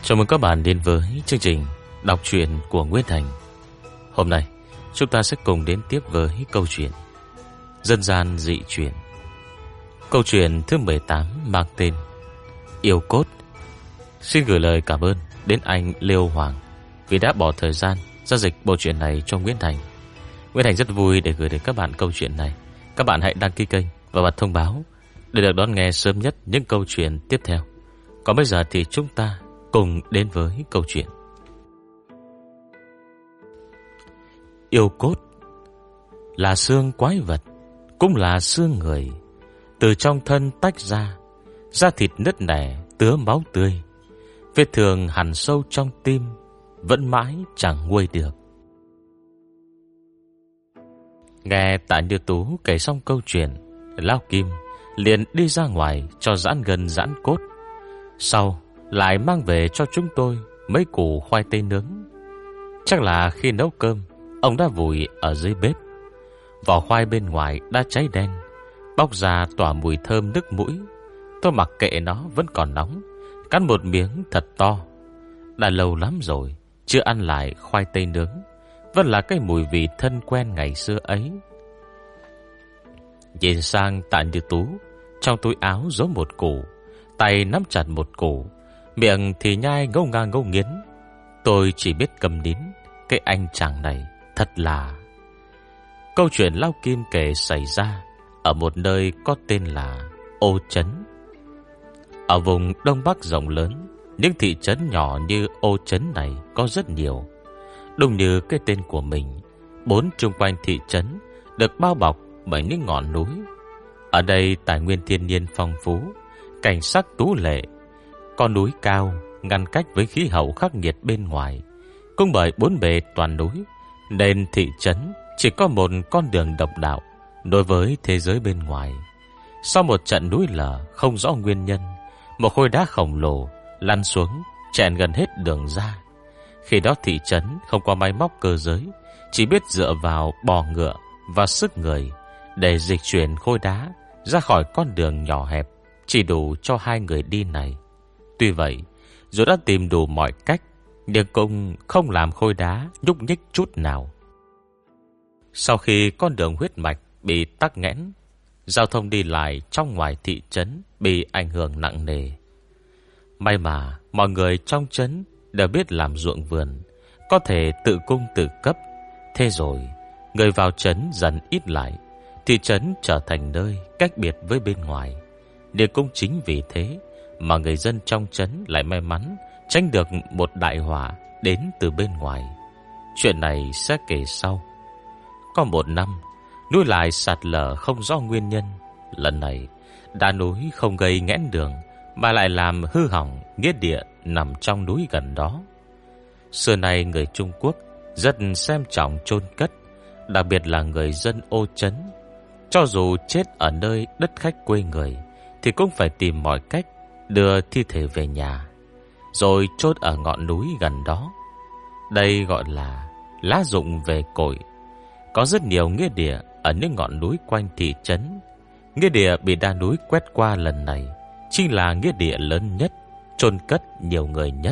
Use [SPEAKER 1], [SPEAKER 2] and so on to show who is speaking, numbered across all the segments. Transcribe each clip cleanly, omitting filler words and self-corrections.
[SPEAKER 1] Chào mừng các bạn đến với chương trình đọc truyện của Nguyễn Thành. Hôm nay chúng ta sẽ cùng đến tiếp với câu chuyện Dân gian dị truyền. Câu chuyện thứ 18 mang tên Yêu Cốt. Xin gửi lời cảm ơn đến anh Lê Hoàng vì đã bỏ thời gian ra dịch bộ truyện này cho Nguyễn Thành. Nguyễn Thành rất vui để gửi đến các bạn câu chuyện này. Các bạn hãy đăng ký kênh và bật thông báo để được đón nghe sớm nhất những câu chuyện tiếp theo. Còn bây giờ thì chúng ta cùng đến với câu chuyện Yêu Cốt. Là xương quái vật, cũng là xương người, từ trong thân tách ra, da thịt nứt nẻ, tứa máu tươi. Vết thương hằn sâu trong tim, vẫn mãi chẳng nguôi được. Nghe Tạ Như Tú kể xong câu chuyện, Lão Kim liền đi ra ngoài cho giãn gân giãn cốt. Sau lại mang về cho chúng tôi mấy củ khoai tây nướng. Chắc là khi nấu cơm, ông đã vùi ở dưới bếp. Vỏ khoai bên ngoài đã cháy đen, bốc ra tỏa mùi thơm nức mũi. Tôi mặc kệ nó vẫn còn nóng, cắn một miếng thật to. Đã lâu lắm rồi chưa ăn lại khoai tây nướng, vẫn là cái mùi vị thân quen ngày xưa ấy. Nhìn sang Tạ Như Tú, trong túi áo giấu một củ, tay nắm chặt một củ, miệng thì nhai ngấu ngang ngấu nghiến. Tôi chỉ biết cầm nín. Cái anh chàng này thật là... Câu chuyện Lão Kim kể xảy ra ở một nơi có tên là Ô Trấn. Ở vùng Đông Bắc rộng lớn, những thị trấn nhỏ như Ô Trấn này có rất nhiều. Đúng như cái tên của mình, bốn chung quanh thị trấn được bao bọc bởi những ngọn núi. Ở đây tài nguyên thiên nhiên phong phú, cảnh sắc tú lệ. Con núi cao ngăn cách với khí hậu khắc nghiệt bên ngoài. Cũng bởi bốn bề toàn núi nên thị trấn chỉ có một con đường độc đạo đối với thế giới bên ngoài. Sau một trận núi lở không rõ nguyên nhân, một khối đá khổng lồ lăn xuống chèn gần hết đường ra. Khi đó thị trấn không có máy móc cơ giới, chỉ biết dựa vào bò ngựa và sức người để dịch chuyển khối đá ra khỏi con đường nhỏ hẹp chỉ đủ cho hai người đi này. Tuy vậy, dù đã tìm đủ mọi cách, nhưng cũng không làm khối đá nhúc nhích chút nào. Sau khi con đường huyết mạch bị tắc nghẽn, giao thông đi lại trong ngoài thị trấn bị ảnh hưởng nặng nề. May mà mọi người trong trấn đều biết làm ruộng vườn, có thể tự cung tự cấp. Thế rồi, người vào trấn dần ít lại, thị trấn trở thành nơi cách biệt với bên ngoài. Nhưng cũng chính vì thế mà người dân trong trấn lại may mắn tránh được một đại họa đến từ bên ngoài. Chuyện này sẽ kể sau. Có một năm, núi lại sạt lở không rõ nguyên nhân. Lần này, đá núi không gây nghẽn đường mà lại làm hư hỏng nghĩa địa nằm trong núi gần đó. Xưa nay người Trung Quốc rất xem trọng chôn cất, đặc biệt là người dân Ô Trấn. Cho dù chết ở nơi đất khách quê người thì cũng phải tìm mọi cách đưa thi thể về nhà, rồi chôn ở ngọn núi gần đó. Đây gọi là lá rụng về cội. Có rất nhiều nghĩa địa ở những ngọn núi quanh thị trấn. Nghĩa địa bị đá núi quét qua lần này chính là nghĩa địa lớn nhất, chôn cất nhiều người nhất.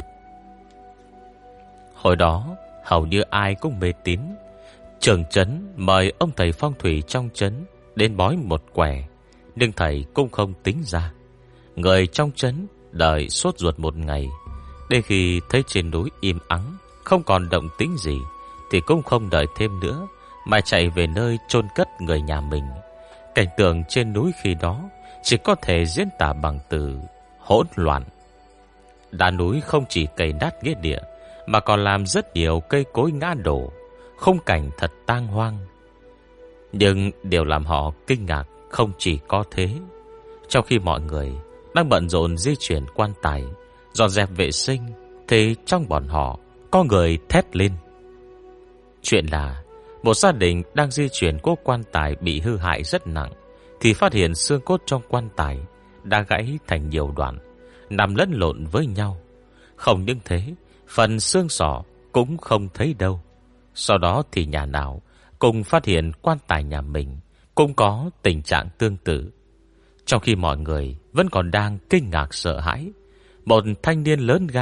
[SPEAKER 1] Hồi đó hầu như ai cũng mê tín. Trưởng trấn mời ông thầy phong thủy trong trấn đến bói một quẻ, nhưng thầy cũng không tính ra. Người trong trấn đợi sốt ruột một ngày. Đến khi thấy trên núi im ắng, không còn động tĩnh gì, thì cũng không đợi thêm nữa mà chạy về nơi chôn cất người nhà mình. Cảnh tượng trên núi khi đó chỉ có thể diễn tả bằng từ hỗn loạn. Đá núi không chỉ cày nát nghĩa địa, mà còn làm rất nhiều cây cối ngã đổ, khung cảnh thật tang hoang. Nhưng điều làm họ kinh ngạc không chỉ có thế. Trong khi mọi người đang bận rộn di chuyển quan tài, dọn dẹp vệ sinh, thì trong bọn họ có người thét lên. Chuyện là một gia đình đang di chuyển cỗ quan tài bị hư hại rất nặng, thì phát hiện xương cốt trong quan tài đã gãy thành nhiều đoạn, nằm lẫn lộn với nhau. Không những thế, phần xương sọ cũng không thấy đâu. Sau đó thì nhà nào cùng phát hiện quan tài nhà mình cũng có tình trạng tương tự. Trong khi mọi người vẫn còn đang kinh ngạc sợ hãi, một thanh niên lớn gan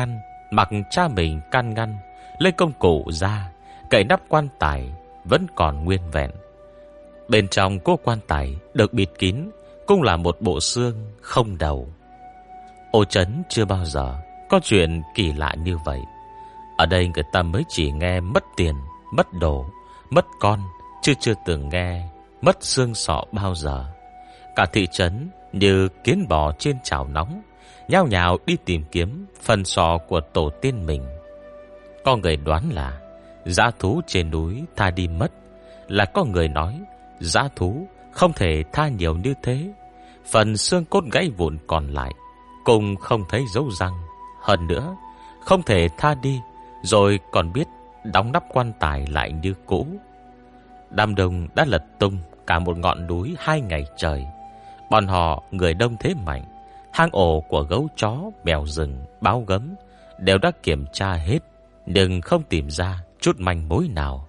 [SPEAKER 1] Mặc cha mình can ngăn, lấy công cụ ra, cậy nắp quan tài vẫn còn nguyên vẹn. Bên trong cố quan tài được bịt kín cũng là một bộ xương không đầu. Ô Trấn chưa bao giờ có chuyện kỳ lạ như vậy. Ở đây người ta mới chỉ nghe mất tiền, mất đồ, mất con, chứ chưa từng nghe mất xương sọ bao giờ. Cả thị trấn như kiến bò trên chảo nóng, nhao nhao đi tìm kiếm phần sọ của tổ tiên mình. Có người đoán là dã thú trên núi tha đi mất, là có người nói dã thú không thể tha nhiều như thế. Phần xương cốt gãy vụn còn lại cũng không thấy dấu răng. Hơn nữa, không thể tha đi rồi còn biết đóng nắp quan tài lại như cũ. Đám đông đã lật tung cả một ngọn núi 2 ngày trời. Bọn họ người đông thế mạnh, hang ổ của gấu chó, mèo rừng, báo gấm đều đã kiểm tra hết, nhưng không tìm ra chút manh mối nào.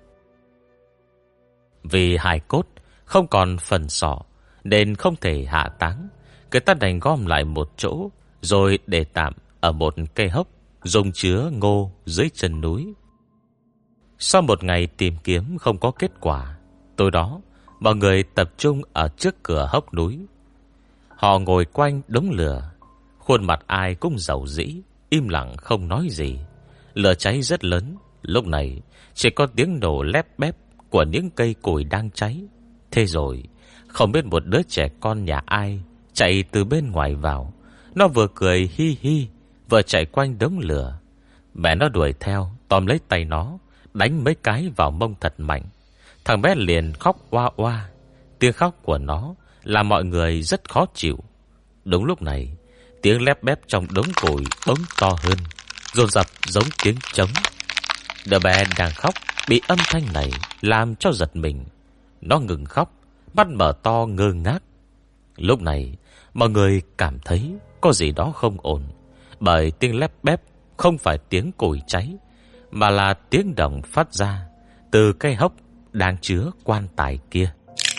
[SPEAKER 1] Vì hài cốt không còn phần sọ nên không thể hạ táng, người ta đành gom lại một chỗ rồi để tạm ở một cây hốc dùng chứa ngô dưới chân núi. Sau một ngày tìm kiếm không có kết quả, tối đó mọi người tập trung ở trước cửa hốc núi. Họ ngồi quanh đống lửa, khuôn mặt ai cũng rầu rĩ, im lặng không nói gì. Lửa cháy rất lớn, lúc này chỉ có tiếng nổ lép bép của những cây củi đang cháy. Thế rồi, không biết một đứa trẻ con nhà ai chạy từ bên ngoài vào. Nó vừa cười hi hi, vừa chạy quanh đống lửa. Mẹ nó đuổi theo, tóm lấy tay nó, đánh mấy cái vào mông thật mạnh. Thằng bé liền khóc oa oa. Tiếng khóc của nó làm mọi người rất khó chịu. Đúng lúc này, tiếng lép bép trong đống củi bỗng to hơn, dồn dập giống tiếng trống. Đứa bé đang khóc bị âm thanh này làm cho giật mình. Nó ngừng khóc, mắt mở to ngơ ngác. Lúc này, mọi người cảm thấy có gì đó không ổn, bởi tiếng lép bép không phải tiếng củi cháy, mà là tiếng động phát ra từ cây hốc đang chứa quan tài kia.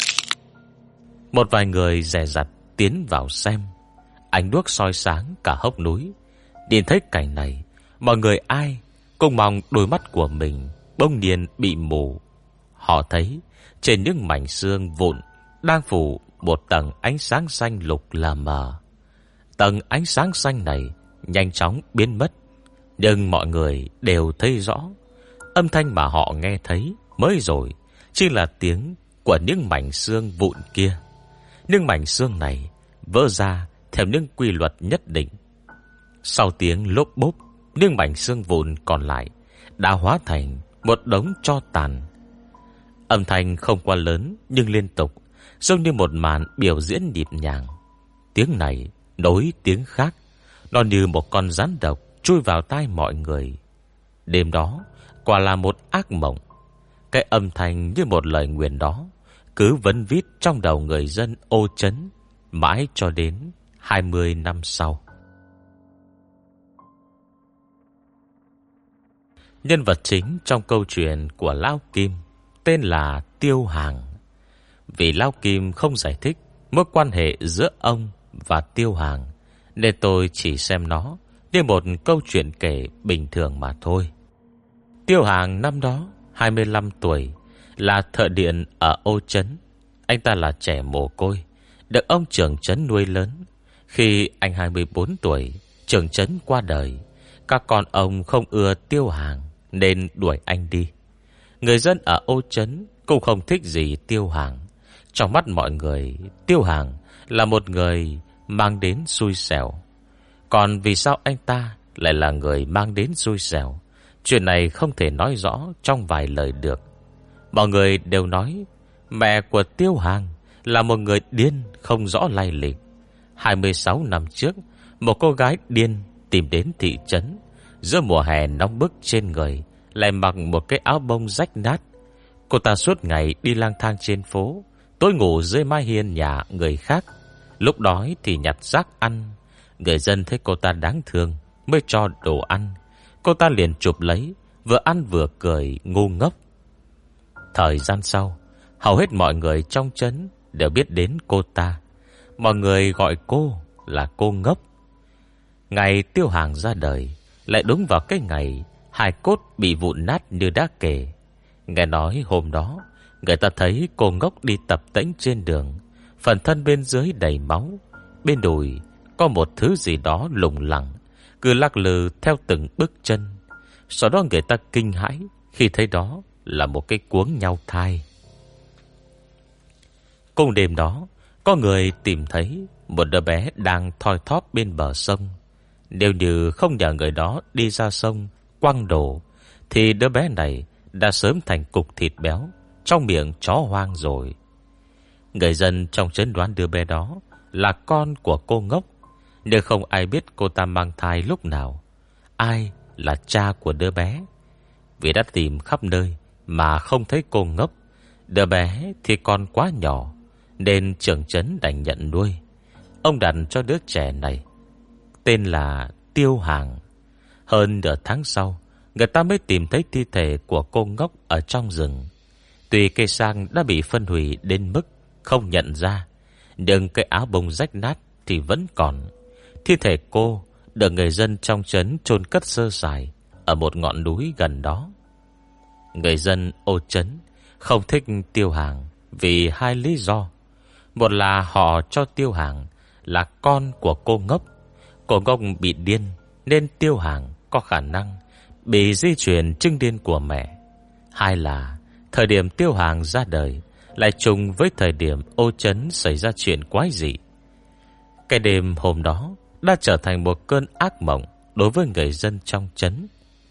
[SPEAKER 1] Một vài người dè dặt tiến vào xem. Ánh đuốc soi sáng cả hốc núi. Nhìn thấy cảnh này, mọi người ai cũng mong đôi mắt của mình bỗng nhiên bị mù. Họ thấy trên những mảnh xương vụn đang phủ một tầng ánh sáng xanh lục lờ mờ. Tầng ánh sáng xanh này nhanh chóng biến mất, nhưng mọi người đều thấy rõ âm thanh mà họ nghe thấy mới rồi chỉ là tiếng của những mảnh xương vụn kia. Nhưng mảnh xương này vỡ ra theo những quy luật nhất định. Sau tiếng lốp bốp, những mảnh xương vụn còn lại đã hóa thành một đống tro tàn. Âm thanh không quá lớn nhưng liên tục, giống như một màn biểu diễn nhịp nhàng. Tiếng này nối tiếng khác, nó như một con rắn độc chui vào tai mọi người. Đêm đó quả là một ác mộng. Cái âm thanh như một lời nguyền đó cứ vấn vít trong đầu người dân Ô Trấn mãi cho đến 20 năm sau. Nhân vật chính trong câu chuyện của Lão Kim tên là Tiêu Hàng. Vì Lão Kim không giải thích mối quan hệ giữa ông và Tiêu Hàng, nên tôi chỉ xem nó như một câu chuyện kể bình thường mà thôi. Tiêu Hàng năm đó 25 tuổi, là thợ điện ở Ô Trấn. Anh ta là trẻ mồ côi, được ông trưởng trấn nuôi lớn. Khi anh 24 tuổi, trưởng trấn qua đời. Các con ông không ưa Tiêu Hàng nên đuổi anh đi. Người dân ở Ô Trấn cũng không thích gì Tiêu Hàng. Trong mắt mọi người, Tiêu Hàng là một người mang đến xui xẻo. Còn vì sao anh ta lại là người mang đến xui xẻo, chuyện này không thể nói rõ trong vài lời được. Mọi người đều nói mẹ của Tiêu Hàng là một người điên không rõ lai lịch. 26 năm trước, một cô gái điên tìm đến thị trấn. Giữa mùa hè nóng bức trên người lại mặc một cái áo bông rách nát. Cô ta suốt ngày đi lang thang trên phố, tối ngủ dưới mái hiên nhà người khác, lúc đói thì nhặt rác ăn. Người dân thấy cô ta đáng thương mới cho đồ ăn. Cô ta liền chụp lấy, vừa ăn vừa cười ngu ngốc. Thời gian sau, hầu hết mọi người trong trấn đều biết đến cô ta. Mọi người gọi cô là cô ngốc. Ngày Tiêu Hàng ra đời, lại đúng vào cái ngày hài cốt bị vụn nát như đã kể. Nghe nói hôm đó người ta thấy cô ngốc đi tập tễnh trên đường, phần thân bên dưới đầy máu, bên đùi có một thứ gì đó lủng lẳng, cứ lắc lư theo từng bước chân. Sau đó người ta kinh hãi khi thấy đó là một cái cuống nhau thai. Cùng đêm đó, có người tìm thấy một đứa bé đang thoi thóp bên bờ sông. Nếu như không nhờ người đó đi ra sông quăng đồ, thì đứa bé này đã sớm thành cục thịt béo trong miệng chó hoang rồi. Người dân trong trấn đoán đứa bé đó là con của cô ngốc, nhưng không ai biết cô ta mang thai lúc nào, ai là cha của đứa bé. Vì đã tìm khắp nơi mà không thấy cô ngốc, đứa bé thì còn quá nhỏ, nên trưởng trấn đành nhận nuôi. Ông đặt cho đứa trẻ này tên là Tiêu Hàng. Hơn nửa tháng sau, người ta mới tìm thấy thi thể của cô ngốc ở trong rừng. Tuy cây sang đã bị phân hủy đến mức không nhận ra, nhưng cái áo bông rách nát thì vẫn còn. Thi thể cô được người dân trong trấn chôn cất sơ sài ở một ngọn núi gần đó. Người dân ô trấn không thích Tiêu Hàng vì hai lý do. Một là họ cho Tiêu Hàng là con của cô ngốc. Cô ngốc bị điên, nên Tiêu Hàng có khả năng bị di truyền chứng điên của mẹ. Hai là thời điểm Tiêu Hàng ra đời lại trùng với thời điểm ô trấn xảy ra chuyện quái dị. Cái đêm hôm đó đã trở thành một cơn ác mộng đối với người dân trong trấn.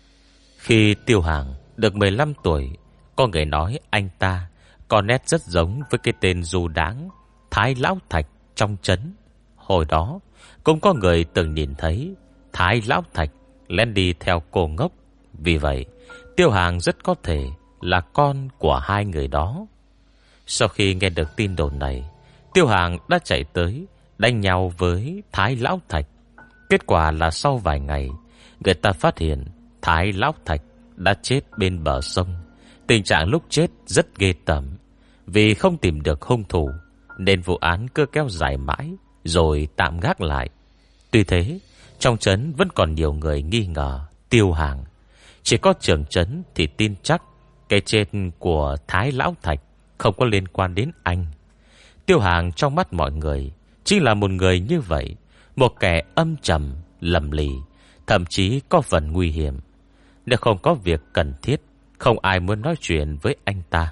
[SPEAKER 1] Khi Tiêu Hàng được 15 tuổi, có người nói anh ta có nét rất giống với cái tên du đáng Thái Lão Thạch trong trấn. Hồi đó cũng có người từng nhìn thấy Thái Lão Thạch lén đi theo cô ngốc. Vì vậy Tiêu Hàng rất có thể là con của hai người đó. Sau khi nghe được tin đồn này, Tiêu Hàng đã chạy tới đánh nhau với Thái Lão Thạch. Kết quả là sau vài ngày, người ta phát hiện Thái Lão Thạch đã chết bên bờ sông. Tình trạng lúc chết rất ghê tởm. Vì không tìm được hung thủ, nên vụ án cứ kéo dài mãi rồi tạm gác lại. Tuy thế, trong trấn vẫn còn nhiều người nghi ngờ Tiêu Hàng. Chỉ có trưởng trấn thì tin chắc cái chết của Thái Lão Thạch không có liên quan đến anh. Tiêu Hàng trong mắt mọi người chính là một người như vậy, một kẻ âm trầm, lầm lì, thậm chí có phần nguy hiểm. Nếu không có việc cần thiết, không ai muốn nói chuyện với anh ta.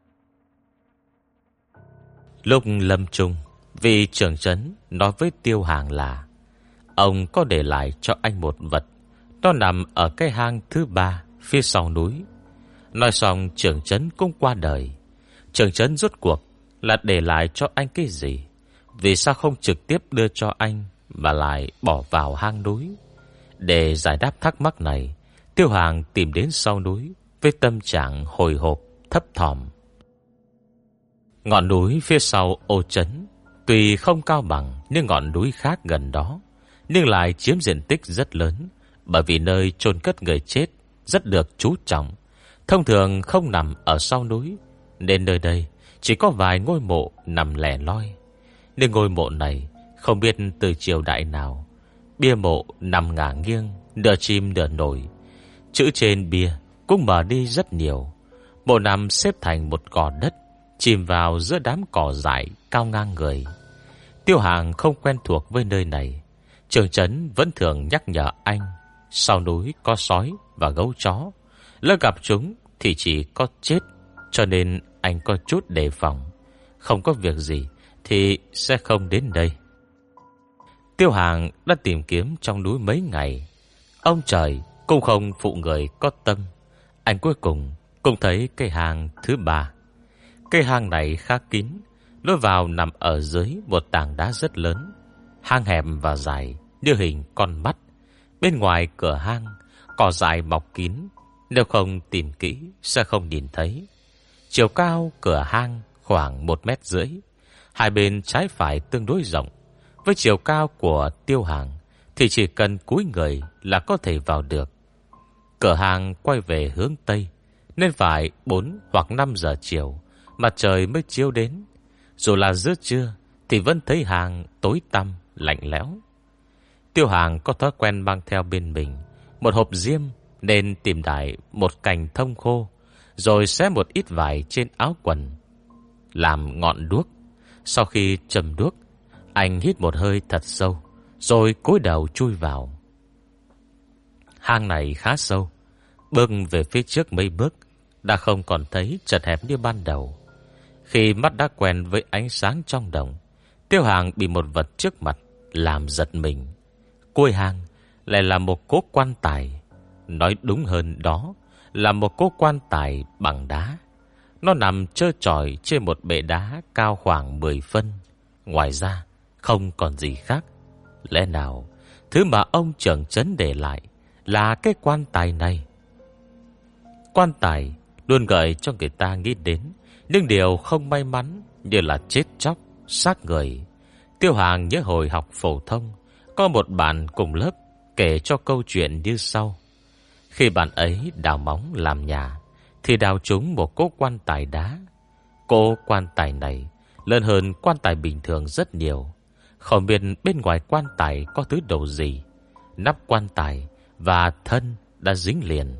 [SPEAKER 1] Lúc lâm chung, vị trưởng trấn nói với Tiêu Hàng là ông có để lại cho anh một vật. Nó nằm ở cái hang thứ 3 phía sau núi. Nói xong trưởng trấn cũng qua đời. Trưởng trấn rốt cuộc là để lại cho anh cái gì? Vì sao không trực tiếp đưa cho anh mà lại bỏ vào hang núi? Để giải đáp thắc mắc này, Tiêu Hàng tìm đến sau núi với tâm trạng hồi hộp, thấp thỏm. Ngọn núi phía sau ô trấn tuy không cao bằng những ngọn núi khác gần đó, nhưng lại chiếm diện tích rất lớn, bởi vì nơi chôn cất người chết rất được chú trọng. Thông thường không nằm ở sau núi, nên nơi đây chỉ có vài ngôi mộ nằm lẻ loi. Nhưng ngôi mộ này không biết từ triều đại nào, bia mộ nằm ngả nghiêng, nửa chìm nửa nổi. Chữ trên bia cũng mở đi rất nhiều. Mộ nằm xếp thành một gò đất, chìm vào giữa đám cỏ dại cao ngang người. Tiêu Hàng không quen thuộc với nơi này. Trưởng trấn vẫn thường nhắc nhở anh sau núi có sói và gấu chó, lỡ gặp chúng thì chỉ có chết, cho nên anh có chút đề phòng. Không có việc gì thì sẽ không đến đây. Tiêu Hàng đã tìm kiếm trong núi mấy ngày. Ông trời cũng không phụ người có tâm. Anh cuối cùng cũng thấy cây hang thứ 3. Cây hang này khá kín, lối vào nằm ở dưới một tảng đá rất lớn. Hang hẹp và dài như hình con mắt. Bên ngoài cửa hang cỏ dại mọc kín, nếu không tìm kỹ sẽ không nhìn thấy. Chiều cao cửa hang khoảng 1,5 mét. Hai bên trái phải tương đối rộng. Với chiều cao của Tiêu Hàng thì chỉ cần cúi người là có thể vào được. Cửa hang quay về hướng Tây, nên phải 4 hoặc 5 giờ chiều mặt trời mới chiếu đến. Dù là giữa trưa thì vẫn thấy hang tối tăm, lạnh lẽo. Tiêu Hàng có thói quen mang theo bên mình một hộp diêm, nên tìm đại một cành thông khô, rồi xé một ít vải trên áo quần, làm ngọn đuốc. Sau khi châm đuốc, anh hít một hơi thật sâu, rồi cúi đầu chui vào. Hang này khá sâu, bước về phía trước mấy bước đã không còn thấy chật hẹp như ban đầu. Khi mắt đã quen với ánh sáng trong đồng, Tiêu Hàng bị một vật trước mặt làm giật mình. Cuối hang lại là một cố quan tài. Nói đúng hơn, đó là một cố quan tài bằng đá. Nó nằm trơ trọi trên một bệ đá cao khoảng 10 phân. Ngoài ra không còn gì khác. Lẽ nào thứ mà ông trưởng trấn để lại là cái quan tài này? Quan tài luôn gợi cho người ta nghĩ đến những điều không may mắn, như là chết chóc, xác người. Tiêu Hàng nhớ hồi học phổ thông, có một bạn cùng lớp kể cho câu chuyện như sau. Khi bạn ấy đào móng làm nhà, thì đào trúng một cố quan tài đá. Cố quan tài này lớn hơn quan tài bình thường rất nhiều. Không biết bên ngoài quan tài có thứ đồ gì. Nắp quan tài và thân đã dính liền.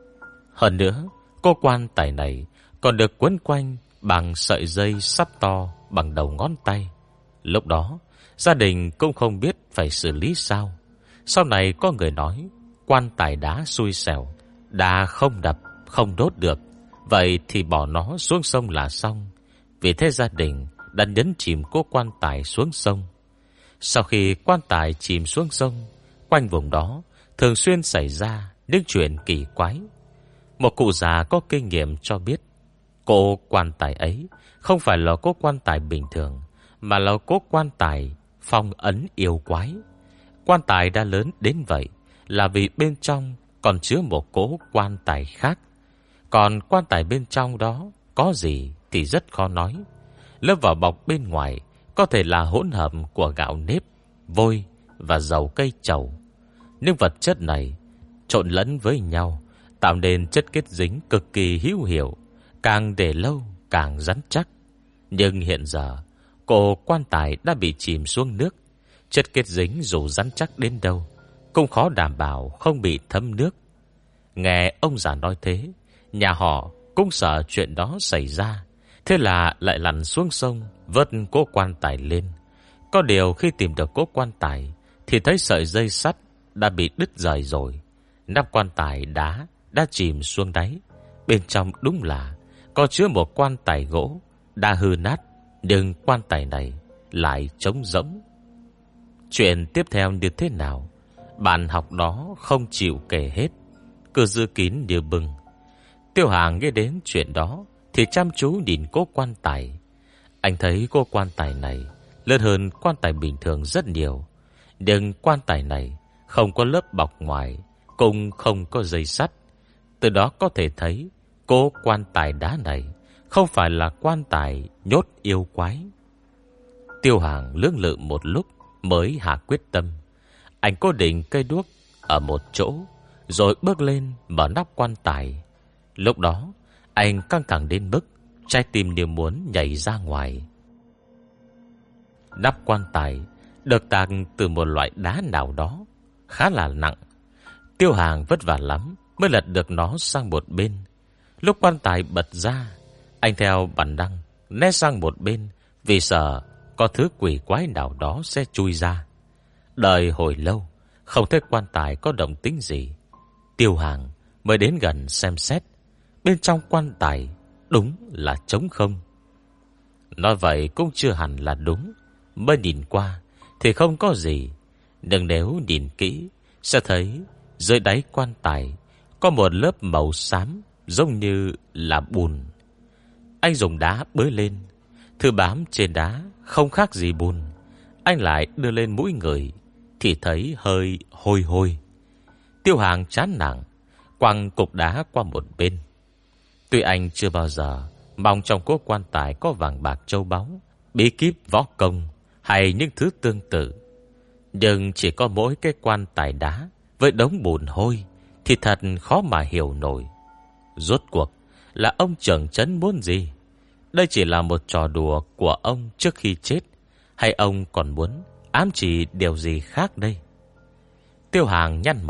[SPEAKER 1] Hơn nữa, cố quan tài này còn được quấn quanh bằng sợi dây sắt to bằng đầu ngón tay. Lúc đó, gia đình cũng không biết phải xử lý sao. Sau này có người nói quan tài đá xui xẻo, đá không đập, không đốt được, vậy thì bỏ nó xuống sông là xong. Vì thế gia đình đã nhấn chìm cố quan tài xuống sông. Sau khi quan tài chìm xuống sông, quanh vùng đó thường xuyên xảy ra những chuyện kỳ quái. Một cụ già có kinh nghiệm cho biết, cố quan tài ấy không phải là cố quan tài bình thường, mà là cố quan tài phong ấn yêu quái. Quan tài đã lớn đến vậy là vì bên trong còn chứa một cố quan tài khác. Còn quan tài bên trong đó có gì thì rất khó nói. Lớp vỏ bọc bên ngoài có thể là hỗn hợp của gạo nếp, vôi và dầu cây trầu. Những vật chất này trộn lẫn với nhau tạo nên chất kết dính cực kỳ hữu hiệu, càng để lâu càng rắn chắc. Nhưng hiện giờ cổ quan tài đã bị chìm xuống nước, chất kết dính dù rắn chắc đến đâu cũng khó đảm bảo không bị thấm nước. Nghe ông già nói thế, nhà họ cũng sợ chuyện đó xảy ra, thế là lại lặn xuống sông vớt cố quan tài lên. Có điều khi tìm được cố quan tài thì thấy sợi dây sắt đã bị đứt rời rồi. Nắp quan tài đá đã chìm xuống đáy. Bên trong đúng là có chứa một quan tài gỗ đã hư nát, nhưng quan tài này lại trống rỗng. Chuyện tiếp theo như thế nào, bạn học đó không chịu kể hết, cứ giữ kín như bưng. Tiêu Hàng nghe đến chuyện đó thì chăm chú nhìn cố quan tài. Anh thấy cố quan tài này lớn hơn quan tài bình thường rất nhiều, nhưng quan tài này không có lớp bọc ngoài, cũng không có dây sắt. Từ đó có thể thấy cố quan tài đá này không phải là quan tài nhốt yêu quái. Tiêu Hàng lưỡng lự một lúc mới hạ quyết tâm. Anh cố định cây đuốc ở một chỗ, rồi bước lên mở nắp quan tài. Lúc đó anh căng thẳng đến mức trái tim như muốn nhảy ra ngoài. Nắp quan tài được tạc từ một loại đá nào đó khá là nặng. Tiêu Hàng vất vả lắm mới lật được nó sang một bên. Lúc quan tài bật ra, anh theo bản năng né sang một bên vì sợ có thứ quỷ quái nào đó sẽ chui ra. Đợi hồi lâu không thấy quan tài có động tĩnh gì, Tiêu Hàng mới đến gần xem xét. Bên trong quan tài đúng là trống không. Nói vậy cũng chưa hẳn là đúng. Mới nhìn qua thì không có gì, nhưng nếu nhìn kỹ sẽ thấy dưới đáy quan tài có một lớp màu xám giống như là bùn. Anh dùng đá bới lên, thứ bám trên đá không khác gì bùn. Anh lại đưa lên mũi người thì thấy hơi hôi hôi. Tiêu Hàng chán nản quăng cục đá qua một bên. Tuy anh chưa bao giờ mong trong cố quan tài có vàng bạc châu báu, bí kíp võ công hay những thứ tương tự, nhưng chỉ có mỗi cái quan tài đá với đống bùn hôi thì thật khó mà hiểu nổi. Rốt cuộc là ông trưởng trấn muốn gì? Đây chỉ là một trò đùa của ông trước khi chết, hay ông còn muốn ám chỉ điều gì khác đây? Tiêu Hàng nhăn mặt,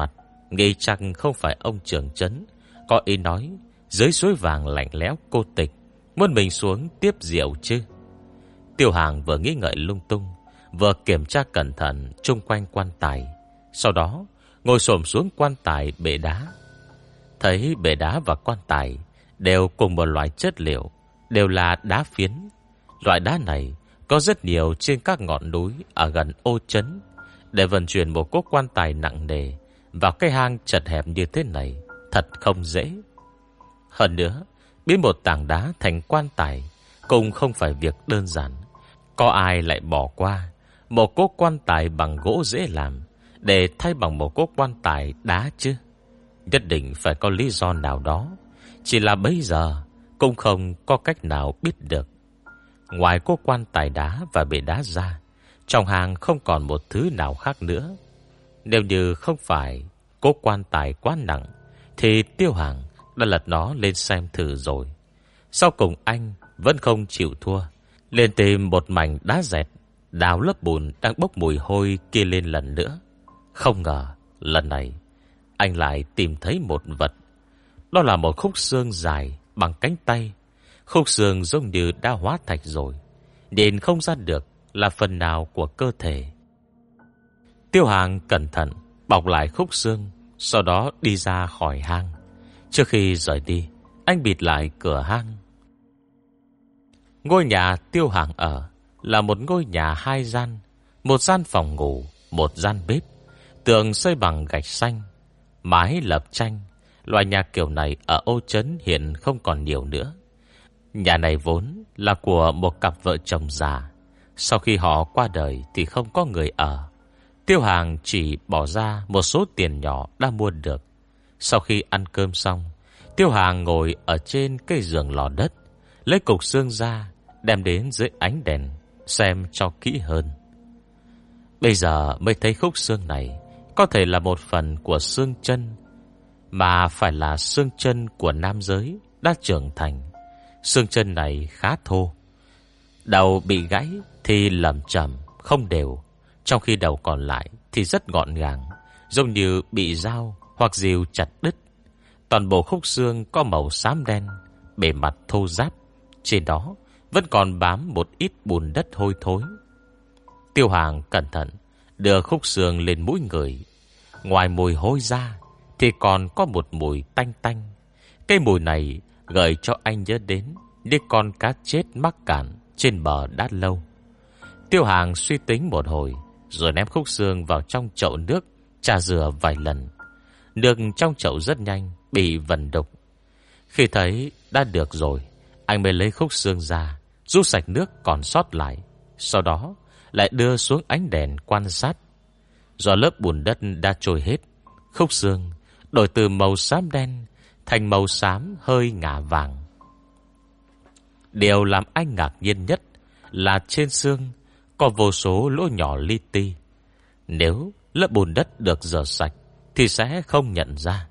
[SPEAKER 1] nghĩ chắc không phải ông trưởng trấn có ý nói dưới suối vàng lạnh lẽo cô tịch muốn mình xuống tiếp rượu chứ. Tiêu Hàng vừa nghĩ ngợi lung tung, vừa kiểm tra cẩn thận chung quanh quan tài, sau đó ngồi xổm xuống quan tài bệ đá. Thấy bệ đá và quan tài đều cùng một loại chất liệu, đều là đá phiến. Loại đá này có rất nhiều trên các ngọn núi ở gần Ô Trấn. Để vận chuyển một cỗ quan tài nặng nề vào cái hang chật hẹp như thế này thật không dễ. Hơn nữa, biến một tảng đá thành quan tài cũng không phải việc đơn giản. Có ai lại bỏ qua một cỗ quan tài bằng gỗ dễ làm để thay bằng một cỗ quan tài đá chứ? Nhất định phải có lý do nào đó, chỉ là bây giờ cũng không có cách nào biết được. Ngoài cỗ quan tài đá và bệ đá ra, trong hàng không còn một thứ nào khác nữa. Nếu như không phải cỗ quan tài quá nặng, thì Tiêu Hàng đã lật nó lên xem thử rồi. Sau cùng anh vẫn không chịu thua, liền tìm một mảnh đá dẹt, đào lớp bùn đang bốc mùi hôi kia lên lần nữa. Không ngờ lần này anh lại tìm thấy một vật. Đó là một khúc xương dài bằng cánh tay. Khúc xương giống như đã hóa thạch rồi, nên không ra được là phần nào của cơ thể. Tiêu Hàng cẩn thận bọc lại khúc xương, sau đó đi ra khỏi hang. Trước khi rời đi, anh bịt lại cửa hang. Ngôi nhà Tiêu Hàng ở là một ngôi nhà 2 gian, một gian phòng ngủ, một gian bếp, tường xây bằng gạch xanh, mái lợp tranh. Loại nhà kiểu này ở Ô Trấn hiện không còn nhiều nữa. Nhà này vốn là của một cặp vợ chồng già. Sau khi họ qua đời thì không có người ở. Tiêu Hàng chỉ bỏ ra một số tiền nhỏ đã mua được. Sau khi ăn cơm xong, Tiêu Hàng ngồi ở trên cái giường lò đất, lấy cục xương ra, đem đến dưới ánh đèn xem cho kỹ hơn. Bây giờ mới thấy khúc xương này có thể là một phần của xương chân, mà phải là xương chân của nam giới đã trưởng thành. Xương chân này khá thô, đầu bị gãy thì lởm chởm không đều, trong khi đầu còn lại thì rất gọn gàng, giống như bị dao hoặc rìu chặt đứt. Toàn bộ khúc xương có màu xám đen, bề mặt thô ráp, trên đó vẫn còn bám một ít bùn đất hôi thối. Tiêu Hàng cẩn thận đưa khúc xương lên mũi người. Ngoài mùi hôi ra thì còn có một mùi tanh tanh. Cái mùi này gợi cho anh nhớ đến những con cá chết mắc cạn trên bờ đã lâu. Tiêu Hàng suy tính một hồi, rồi ném khúc xương vào trong chậu nước, chà rửa vài lần. Nước trong chậu rất nhanh bị vần đục. Khi thấy đã được rồi, anh mới lấy khúc xương ra, rút sạch nước còn sót lại, sau đó lại đưa xuống ánh đèn quan sát. Do lớp bùn đất đã trôi hết, khúc xương đổi từ màu xám đen thành màu xám hơi ngả vàng. Điều làm anh ngạc nhiên nhất là trên xương có vô số lỗ nhỏ li ti. Nếu lớp bùn đất được rửa sạch thì sẽ không nhận ra.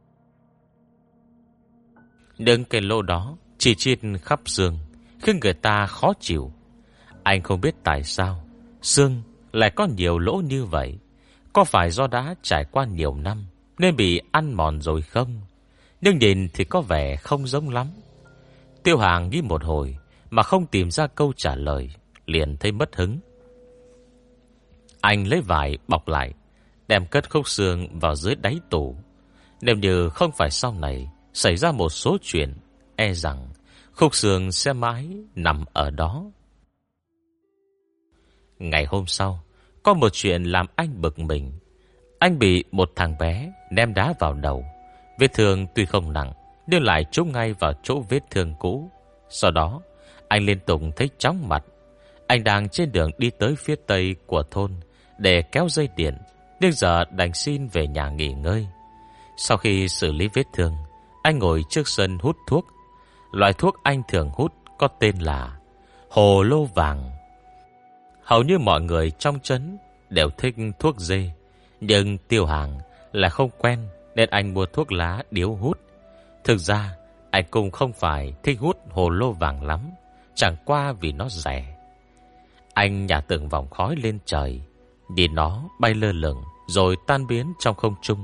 [SPEAKER 1] Nhưng cái lỗ đó chỉ trên khắp xương khiến người ta khó chịu. Anh không biết tại sao xương lại có nhiều lỗ như vậy. Có phải do đã trải qua nhiều năm nên bị ăn mòn rồi không? Nhưng nhìn thì có vẻ không giống lắm. Tiêu Hàng nghĩ một hồi mà không tìm ra câu trả lời, liền thấy mất hứng. Anh lấy vải bọc lại, đem cất khúc xương vào dưới đáy tủ. Nếu như không phải sau này xảy ra một số chuyện, e rằng khúc xương sẽ mãi nằm ở đó. Ngày hôm sau, có một chuyện làm anh bực mình. Anh bị một thằng bé ném đá vào đầu. Vết thương tuy không nặng, nhưng lại trúng ngay vào chỗ vết thương cũ. Sau đó, anh liên tục thấy chóng mặt. Anh đang trên đường đi tới phía tây của thôn để kéo dây điện, nhưng giờ đành xin về nhà nghỉ ngơi. Sau khi xử lý vết thương, anh ngồi trước sân hút thuốc. Loại thuốc anh thường hút có tên là hồ lô vàng. Hầu như mọi người trong trấn đều thích thuốc dê, nhưng Tiêu Hàng là không quen nên anh mua thuốc lá điếu hút. Thực ra anh cũng không phải thích hút hồ lô vàng lắm, chẳng qua vì nó rẻ. Anh nhả từng vòng khói lên trời, nhìn nó bay lơ lửng rồi tan biến trong không trung.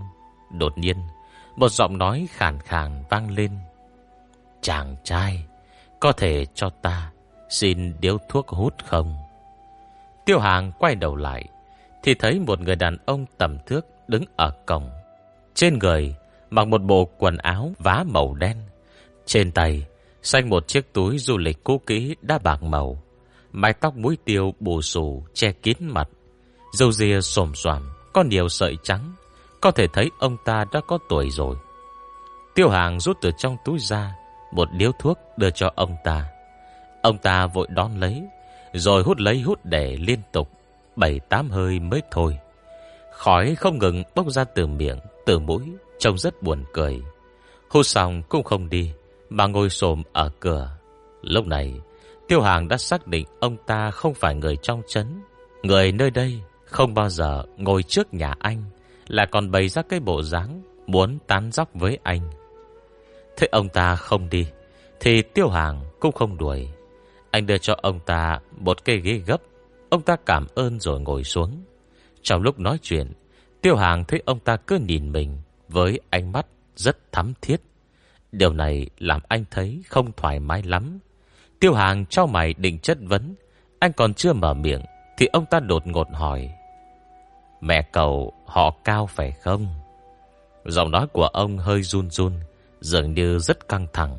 [SPEAKER 1] Đột nhiên một giọng nói khàn khàn vang lên: "Chàng trai, có thể cho ta xin điếu thuốc hút không?" Tiêu Hàng quay đầu lại thì thấy một người đàn ông tầm thước đứng ở cổng. Trên người mặc một bộ quần áo vá màu đen, trên tay xách một chiếc túi du lịch cũ kỹ đã bạc màu, mái tóc búi tiêu bù xù che kín mặt, râu ria xồm xoàm có nhiều sợi trắng, có thể thấy ông ta đã có tuổi rồi. Tiêu Hàng rút từ trong túi ra một điếu thuốc đưa cho ông ta. Ông ta vội đón lấy, rồi hút lấy hút để liên tục 7-8 hơi mới thôi. Khói không ngừng bốc ra từ miệng, từ mũi, trông rất buồn cười. Hút xong cũng không đi, mà ngồi xổm ở cửa. Lúc này Tiêu Hàng đã xác định ông ta không phải người trong trấn. Người nơi đây không bao giờ ngồi trước nhà anh, là còn bày ra cái bộ dáng muốn tán dóc với anh. Thế ông ta không đi thì Tiêu Hàng cũng không đuổi. Anh đưa cho ông ta một cây ghế gấp. Ông ta cảm ơn rồi ngồi xuống. Trong lúc nói chuyện, Tiêu Hàng thấy ông ta cứ nhìn mình với ánh mắt rất thắm thiết. Điều này làm anh thấy không thoải mái lắm. Tiêu Hàng chau mày định chất vấn. Anh còn chưa mở miệng thì ông ta đột ngột hỏi: "Mẹ cậu họ Cao phải không?" Giọng nói của ông hơi run run, dường như rất căng thẳng.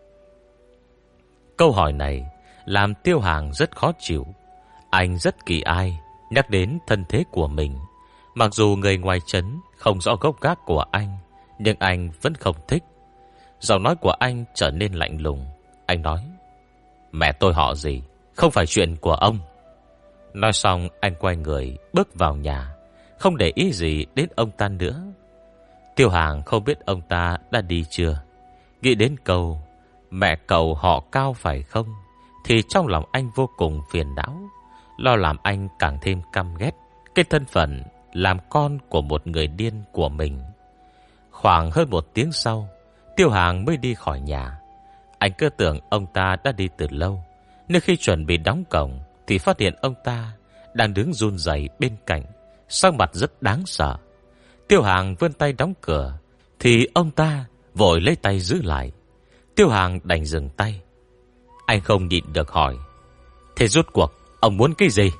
[SPEAKER 1] Câu hỏi này làm Tiêu Hàng rất khó chịu. Anh rất kỳ ai nhắc đến thân thế của mình. Mặc dù người ngoài trấn không rõ gốc gác của anh, nhưng anh vẫn không thích. Giọng nói của anh trở nên lạnh lùng. Anh nói: "Mẹ tôi họ gì, không phải chuyện của ông." Nói xong anh quay người bước vào nhà, không để ý gì đến ông ta nữa. Tiêu Hàng không biết ông ta đã đi chưa. Nghĩ đến câu "mẹ cậu họ Cao phải không" thì trong lòng anh vô cùng phiền não, lo làm anh càng thêm căm ghét cái thân phận làm con của một người điên của mình. Khoảng hơn 1 tiếng sau, Tiêu Hàng mới đi khỏi nhà. Anh cứ tưởng ông ta đã đi từ lâu, nên khi chuẩn bị đóng cổng thì phát hiện ông ta đang đứng run rẩy bên cạnh, sắc mặt rất đáng sợ. Tiêu Hàng vươn tay đóng cửa thì ông ta vội lấy tay giữ lại. Tiêu Hàng đành dừng tay. Anh không nhịn được hỏi: "Thế rốt cuộc ông muốn cái gì?"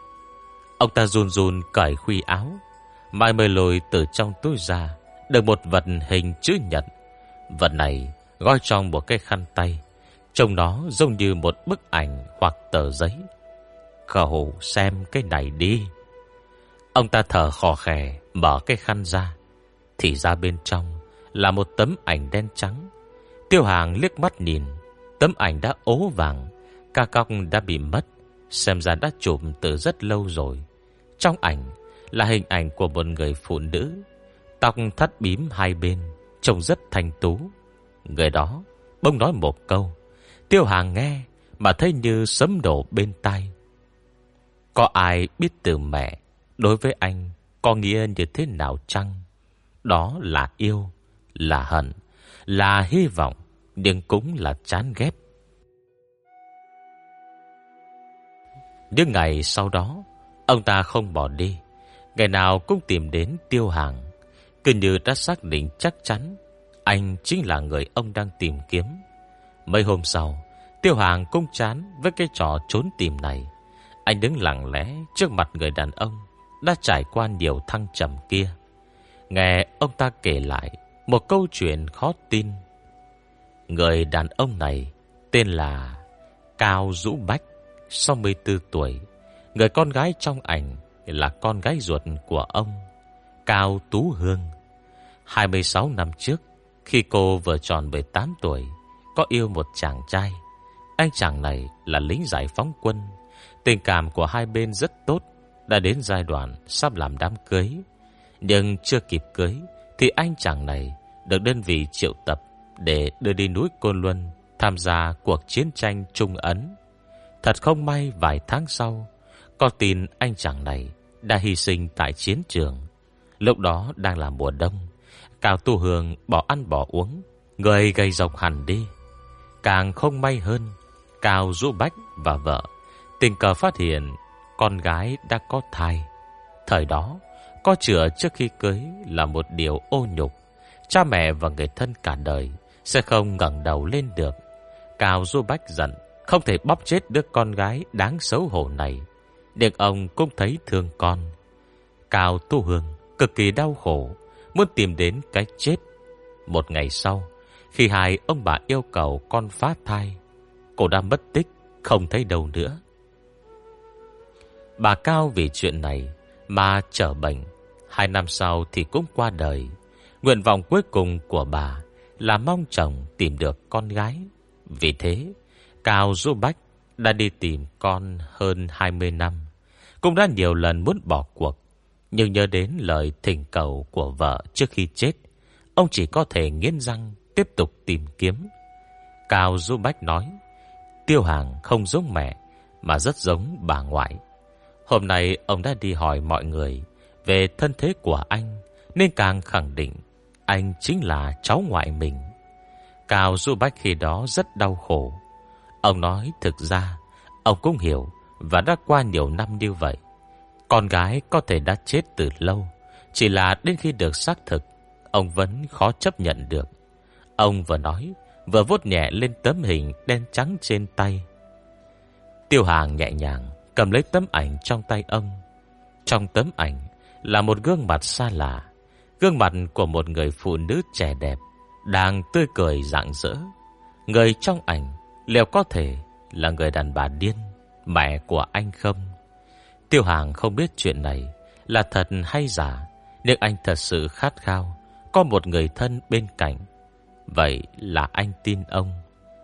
[SPEAKER 1] Ông ta run run cởi khuy áo, mãi mới lôi từ trong túi ra được một vật hình chữ nhật. Vật này gói trong một cái khăn tay, trông nó giống như một bức ảnh hoặc tờ giấy. "Cậu xem cái này đi." Ông ta thở khò khè mở cái khăn ra, thì ra bên trong là một tấm ảnh đen trắng. Tiêu Hàng liếc mắt nhìn, tấm ảnh đã ố vàng, ca cóc đã bị mất, xem ra đã chụp từ rất lâu rồi. Trong ảnh là hình ảnh của một người phụ nữ, tóc thắt bím hai bên, trông rất thanh tú. Người đó bỗng nói một câu, Tiêu Hàng nghe mà thấy như sấm đổ bên tai. Có ai biết từ mẹ đối với anh có nghĩa như thế nào chăng? Đó là yêu, là hận, là hy vọng, nhưng cũng là chán ghét. Những ngày sau đó, ông ta không bỏ đi, ngày nào cũng tìm đến Tiêu Hàng, cứ như đã xác định chắc chắn anh chính là người ông đang tìm kiếm. Mấy hôm sau, Tiêu Hàng cũng chán với cái trò trốn tìm này. Anh đứng lặng lẽ trước mặt người đàn ông đã trải qua nhiều thăng trầm kia, nghe ông ta kể lại một câu chuyện khó tin. Người đàn ông này tên là Cao Dũ Bách, 64 tuổi. Người con gái trong ảnh là con gái ruột của ông, Cao Tú Hương. 26 năm trước, khi cô vừa tròn 18 tuổi, có yêu một chàng trai. Anh chàng này là lính giải phóng quân. Tình cảm của hai bên rất tốt, đã đến giai đoạn sắp làm đám cưới. Nhưng chưa kịp cưới thì anh chàng này được đơn vị triệu tập để đưa đi núi Côn Luân tham gia cuộc chiến tranh Trung Ấn. Thật không may, vài tháng sau có tin anh chàng này đã hy sinh tại chiến trường. Lúc đó đang là mùa đông, Cao Tu Hương bỏ ăn bỏ uống, người gầy rộc hẳn đi. Càng không may hơn, Cao Dũ Bách và vợ tình cờ phát hiện con gái đã có thai. Thời đó Có chữa trước khi cưới là một điều ô nhục. Cha mẹ và người thân cả đời sẽ không ngẩng đầu lên được. Cao Du Bách giận, không thể bóp chết đứa con gái đáng xấu hổ này. Nhưng ông cũng thấy thương con. Cao Tu Hương cực kỳ đau khổ, muốn tìm đến cái chết. Một ngày sau, khi hai ông bà yêu cầu con phá thai, cô đã mất tích, không thấy đâu nữa. Bà Cao vì chuyện này mà trở bệnh. 2 năm sau thì cũng qua đời. Nguyện vọng cuối cùng của bà là mong chồng tìm được con gái. Vì thế, Cao Du Bách đã đi tìm con hơn 20 năm. Cũng đã nhiều lần muốn bỏ cuộc, nhưng nhớ đến lời thỉnh cầu của vợ trước khi chết, ông chỉ có thể nghiến răng tiếp tục tìm kiếm. Cao Du Bách nói, Tiêu Hàng không giống mẹ mà rất giống bà ngoại. Hôm nay ông đã đi hỏi mọi người về thân thế của anh, nên càng khẳng định anh chính là cháu ngoại mình. Cao Du Bách khi đó rất đau khổ. Ông nói thực ra ông cũng hiểu, và đã qua nhiều năm như vậy, con gái có thể đã chết từ lâu, chỉ là đến khi được xác thực, ông vẫn khó chấp nhận được. Ông vừa nói vừa vuốt nhẹ lên tấm hình đen trắng trên tay. Tiêu Hàng nhẹ nhàng cầm lấy tấm ảnh trong tay ông. Trong tấm ảnh là một gương mặt xa lạ, gương mặt của một người phụ nữ trẻ đẹp, đang tươi cười rạng rỡ. Người trong ảnh liệu có thể là người đàn bà điên, mẹ của anh không? Tiêu Hàng không biết chuyện này là thật hay giả, nhưng anh thật sự khát khao có một người thân bên cạnh. Vậy là anh tin ông.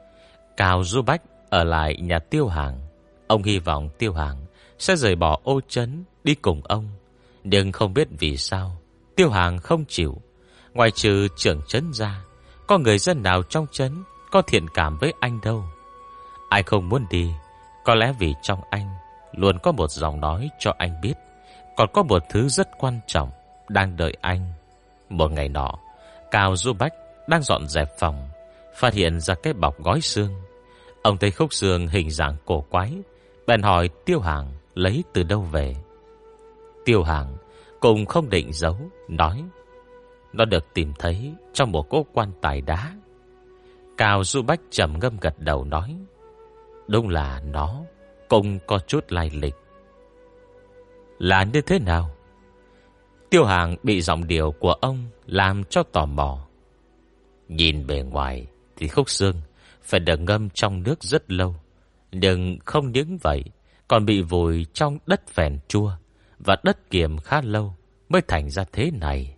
[SPEAKER 1] Cao Du Bách ở lại nhà Tiêu Hàng. Ông hy vọng Tiêu Hàng sẽ rời bỏ Ô Trấn đi cùng ông. Nhưng không biết vì sao Tiêu Hàng không chịu. Ngoài trừ trưởng trấn ra, có người dân nào trong trấn có thiện cảm với anh đâu. Anh không muốn đi, có lẽ vì trong anh luôn có một giọng nói cho anh biết còn có một thứ rất quan trọng đang đợi anh. Một ngày nọ, Cao Du Bách đang dọn dẹp phòng, phát hiện ra cái bọc gói xương. Ông thấy khúc xương hình dạng cổ quái, bèn hỏi Tiêu Hàng lấy từ đâu về. Tiêu Hàng cũng không định giấu, nói nó được tìm thấy trong một cỗ quan tài đá. Cao Du Bách trầm ngâm gật đầu nói, đúng là nó cũng có chút lai lịch. Là như thế nào? Tiêu Hàng bị giọng điệu của ông làm cho tò mò. Nhìn bề ngoài thì khúc xương phải được ngâm trong nước rất lâu, nhưng không những vậy, còn bị vùi trong đất phèn chua và đất kiềm khá lâu mới thành ra thế này.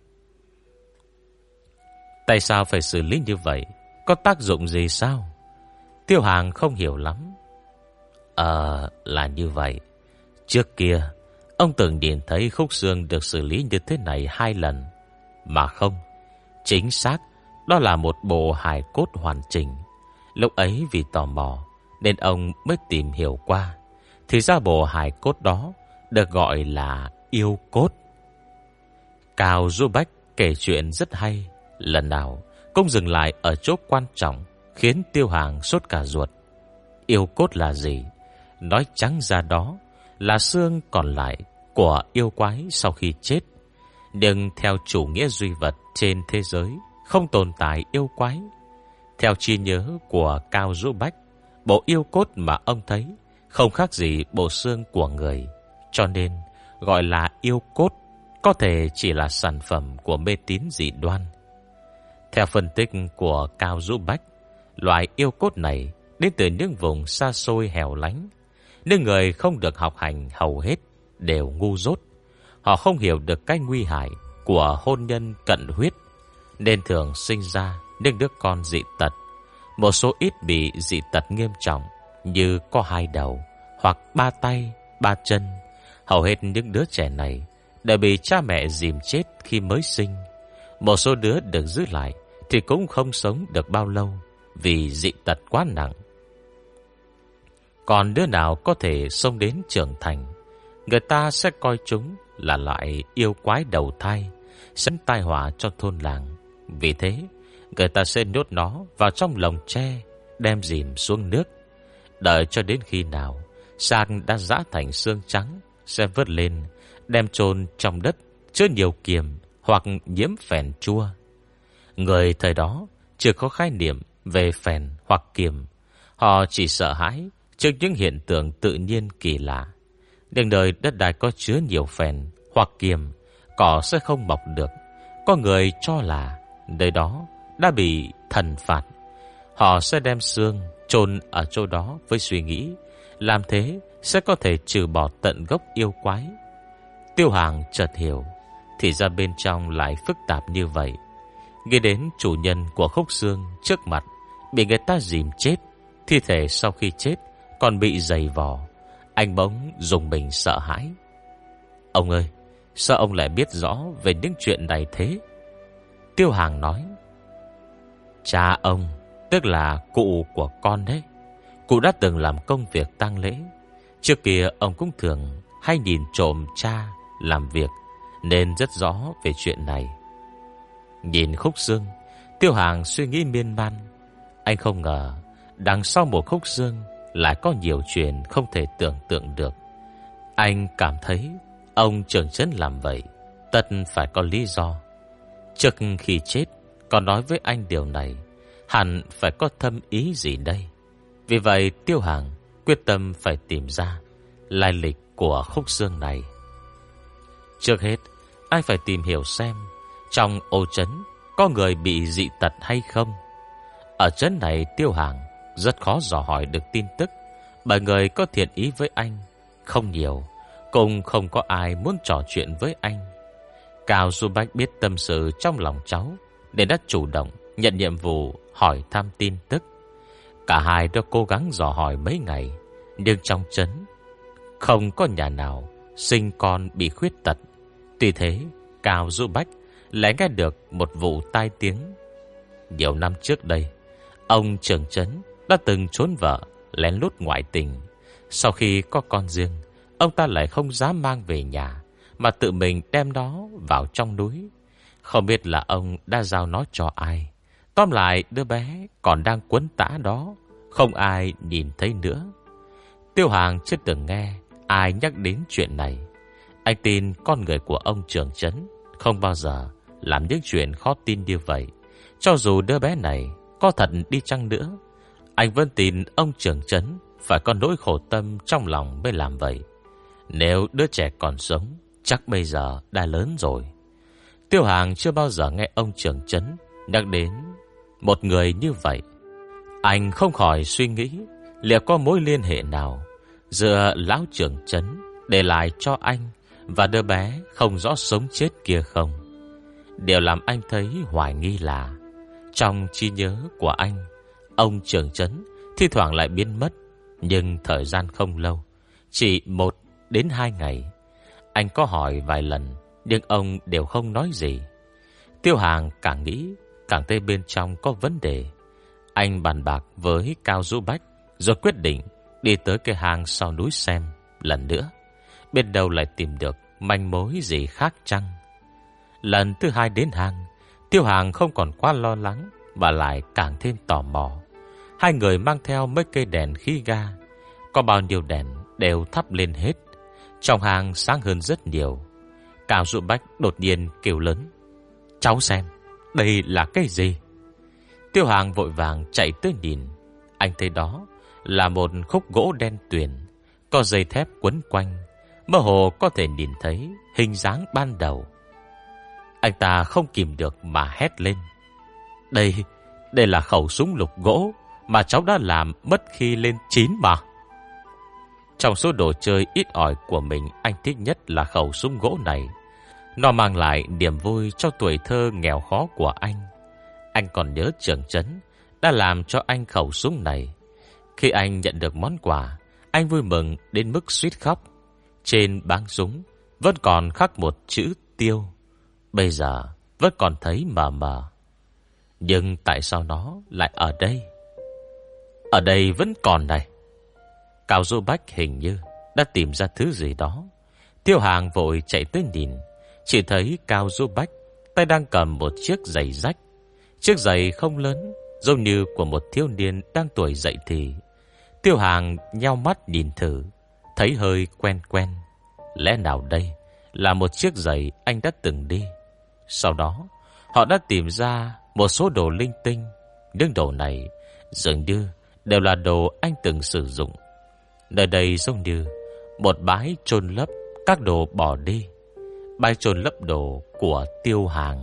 [SPEAKER 1] Tại sao phải xử lý như vậy? Có tác dụng gì sao? Tiêu Hàng không hiểu lắm. Là như vậy. Trước kia ông từng nhìn thấy khúc xương được xử lý như thế này 2 lần. Mà không, chính xác đó là một bộ hài cốt hoàn chỉnh. Lúc ấy vì tò mò nên ông mới tìm hiểu qua. Thì ra bộ hài cốt đó được gọi là yêu cốt. Cao Du Bách kể chuyện rất hay, lần nào cũng dừng lại ở chỗ quan trọng, khiến Tiêu Hàng sốt cả ruột. Yêu cốt là gì? Nói trắng ra đó là xương còn lại của yêu quái sau khi chết. Nhưng theo chủ nghĩa duy vật trên thế giới, không tồn tại yêu quái. Theo trí nhớ của Cao Du Bách, bộ yêu cốt mà ông thấy không khác gì bộ xương của người, cho nên gọi là yêu cốt, có thể chỉ là sản phẩm của mê tín dị đoan. Theo phân tích của Cao Du Bách, loại yêu cốt này đến từ những vùng xa xôi hẻo lánh. Những người không được học hành hầu hết đều ngu dốt. Họ không hiểu được cái nguy hại của hôn nhân cận huyết, nên thường sinh ra những đứa con dị tật. Một số ít bị dị tật nghiêm trọng như có 2 đầu hoặc 3 tay, 3 chân. Hầu hết những đứa trẻ này đều bị cha mẹ dìm chết khi mới sinh. Một số đứa được giữ lại thì cũng không sống được bao lâu vì dị tật quá nặng. Còn đứa nào có thể sống đến trưởng thành, người ta sẽ coi chúng là loại yêu quái đầu thai, sẽ tai họa cho thôn làng. Vì thế, người ta sẽ nhốt nó vào trong lồng tre, đem dìm xuống nước. Đợi cho đến khi nào xác đã giã thành xương trắng, sẽ vớt lên, đem chôn trong đất chứa nhiều kiềm hoặc nhiễm phèn chua. Người thời đó chưa có khái niệm về phèn hoặc kiềm. Họ chỉ sợ hãi trước những hiện tượng tự nhiên kỳ lạ. Nhưng nơi đất đai có chứa nhiều phèn hoặc kiềm, cỏ sẽ không mọc được. Có người cho là nơi đó đã bị thần phạt. Họ sẽ đem xương chôn ở chỗ đó với suy nghĩ làm thế sẽ có thể trừ bỏ tận gốc yêu quái. Tiêu Hàng chợt hiểu, thì ra bên trong lại phức tạp như vậy. Nghĩ đến chủ nhân của khúc xương trước mặt bị người ta dìm chết, thi thể sau khi chết còn bị giày vò, anh bỗng dùng mình sợ hãi. Ông ơi, sao ông lại biết rõ về những chuyện này thế? Tiêu Hàng nói. Cha ông, tức là cụ của con đấy. Cụ đã từng làm công việc tang lễ. Trước kia ông cũng thường hay nhìn trộm cha làm việc, nên rất rõ về chuyện này. Nhìn khúc xương, Tiêu Hàng suy nghĩ miên man. Anh không ngờ đằng sau một khúc xương lại có nhiều chuyện không thể tưởng tượng được. Anh cảm thấy ông Trường Chấn làm vậy tất phải có lý do. Trước khi chết còn nói với anh điều này, hẳn phải có thâm ý gì đây. Vì vậy Tiêu Hàng quyết tâm phải tìm ra lai lịch của khúc xương này. Trước hết, anh phải tìm hiểu xem trong ô trấn có người bị dị tật hay không. Ở trấn này Tiêu Hàng rất khó dò hỏi được tin tức, bởi người có thiện ý với anh không nhiều, cũng không có ai muốn trò chuyện với anh. Cao Du Bách biết tâm sự trong lòng cháu, nên đã chủ động nhận nhiệm vụ hỏi thăm tin tức. Cả hai đã cố gắng dò hỏi mấy ngày, nhưng trong trấn không có nhà nào sinh con bị khuyết tật. Tuy thế, Cao Du Bách lại nghe được một vụ tai tiếng. Nhiều năm trước đây, ông Trường Chấn đã từng trốn vợ, lén lút ngoại tình. Sau khi có con riêng, ông ta lại không dám mang về nhà, mà tự mình đem nó vào trong núi. Không biết là ông đã giao nó cho ai. Tóm lại, đứa bé còn đang quấn tã đó, không ai nhìn thấy nữa. Tiêu Hàng chưa từng nghe ai nhắc đến chuyện này. Anh tin con người của ông Trường Chấn không bao giờ làm những chuyện khó tin như vậy. Cho dù đứa bé này có thật đi chăng nữa, anh vẫn tin ông Trường Chấn phải có nỗi khổ tâm trong lòng mới làm vậy. Nếu đứa trẻ còn sống, chắc bây giờ đã lớn rồi. Tiêu Hàng chưa bao giờ nghe ông Trường Chấn nhắc đến một người như vậy. Anh không khỏi suy nghĩ liệu có mối liên hệ nào giữa lão Trường Chấn để lại cho anh và đứa bé không rõ sống chết kia không. Điều làm anh thấy hoài nghi là trong trí nhớ của anh, ông Trường Chấn thi thoảng lại biến mất, nhưng thời gian không lâu, chỉ 1 đến 2 ngày. Anh có hỏi vài lần, nhưng ông đều không nói gì. Tiêu Hàng càng nghĩ càng thấy bên trong có vấn đề. Anh bàn bạc với Cao Du Bách, rồi quyết định đi tới cái hang sau núi xem lần nữa, biết đâu lại tìm được manh mối gì khác chăng. Lần thứ 2 đến hang, Tiêu Hàng không còn quá lo lắng, mà lại càng thêm tò mò. Hai người mang theo mấy cây đèn khí ga, có bao nhiêu đèn đều thắp lên hết. Trong hang sáng hơn rất nhiều. Cao Du Bách đột nhiên kêu lớn: Cháu xem, đây là cái gì? Tiêu Hàng vội vàng chạy tới nhìn. Anh thấy đó là một khúc gỗ đen tuyền, có dây thép quấn quanh, mơ hồ có thể nhìn thấy hình dáng ban đầu. Anh ta không kìm được mà hét lên: Đây là khẩu súng lục gỗ mà cháu đã làm mất khi lên 9 mà. Trong số đồ chơi ít ỏi của mình, anh thích nhất là khẩu súng gỗ này. Nó mang lại niềm vui cho tuổi thơ nghèo khó của anh. Anh còn nhớ Trường Chấn đã làm cho anh khẩu súng này. Khi anh nhận được món quà, anh vui mừng đến mức suýt khóc. Trên báng súng vẫn còn khắc một chữ Tiêu. Bây giờ vẫn còn thấy mờ mờ. Nhưng tại sao nó lại ở đây? Ở đây vẫn còn này. Cao Du Bách hình như đã tìm ra thứ gì đó. Tiêu Hàng vội chạy tới nhìn, chỉ thấy Cao Du Bách tay đang cầm một chiếc giày rách. Chiếc giày không lớn, giống như của một thiếu niên đang tuổi dậy thì. Tiêu Hàng nheo mắt nhìn thử, thấy hơi quen quen. Lẽ nào đây là một chiếc giày anh đã từng đi. Sau đó họ đã tìm ra một số đồ linh tinh. Nhưng đồ này dường như đều là đồ anh từng sử dụng. Nơi đây giống như một bãi chôn lấp các đồ bỏ đi, bãi chôn lấp đồ của Tiêu Hàng.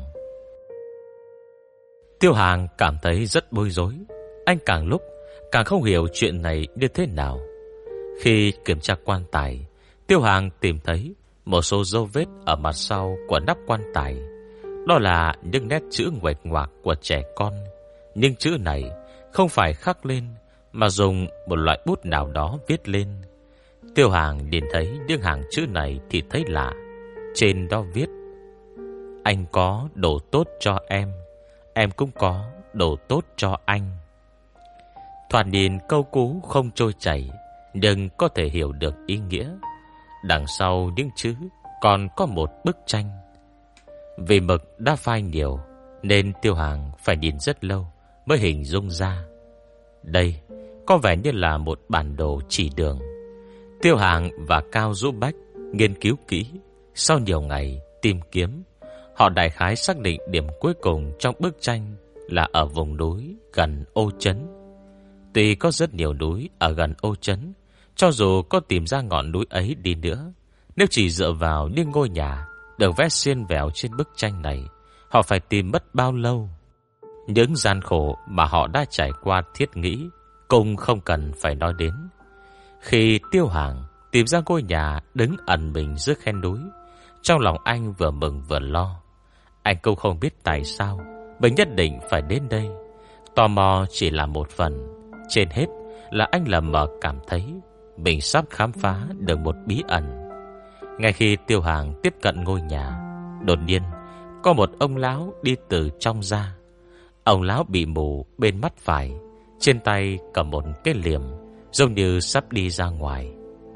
[SPEAKER 1] Tiêu Hàng cảm thấy rất bối rối. Anh càng lúc càng không hiểu chuyện này như thế nào. Khi kiểm tra quan tài, Tiêu Hàng tìm thấy một số dấu vết ở mặt sau của nắp quan tài. Đó là những nét chữ nguệch ngoạc của trẻ con. Nhưng chữ này không phải khắc lên, mà dùng một loại bút nào đó viết lên. Tiêu Hàng nhìn thấy những hàng chữ này thì thấy lạ. Trên đó viết: anh có đồ tốt cho em cũng có đồ tốt cho anh. Thoạt nhìn câu cú không trôi chảy, nhưng có thể hiểu được ý nghĩa. Đằng sau những chữ còn có một bức tranh. Vì mực đã phai nhiều nên Tiêu Hàng phải nhìn rất lâu mới hình dung ra. Đây có vẻ như là một bản đồ chỉ đường. Tiêu Hàng và Cao Dũ Bách nghiên cứu kỹ. Sau nhiều ngày tìm kiếm, họ đại khái xác định điểm cuối cùng trong bức tranh là ở vùng núi gần Ô Trấn. Tuy có rất nhiều núi ở gần Ô Trấn, cho dù có tìm ra ngọn núi ấy đi nữa, nếu chỉ dựa vào những ngôi nhà được vẽ xiên vẹo trên bức tranh này, họ phải tìm mất bao lâu. Những gian khổ mà họ đã trải qua thiết nghĩ cũng không cần phải nói đến. Khi Tiêu Hàng tìm ra ngôi nhà đứng ẩn mình giữa khe núi, trong lòng anh vừa mừng vừa lo. Anh cũng không biết tại sao mình nhất định phải đến đây. Tò mò chỉ là một phần, trên hết là anh lờ mờ cảm thấy mình sắp khám phá được một bí ẩn. Ngay khi Tiêu Hàng tiếp cận ngôi nhà, đột nhiên có một ông lão đi từ trong ra. Ông lão bị mù bên mắt phải, trên tay cầm một cái liềm, giống như sắp đi ra ngoài.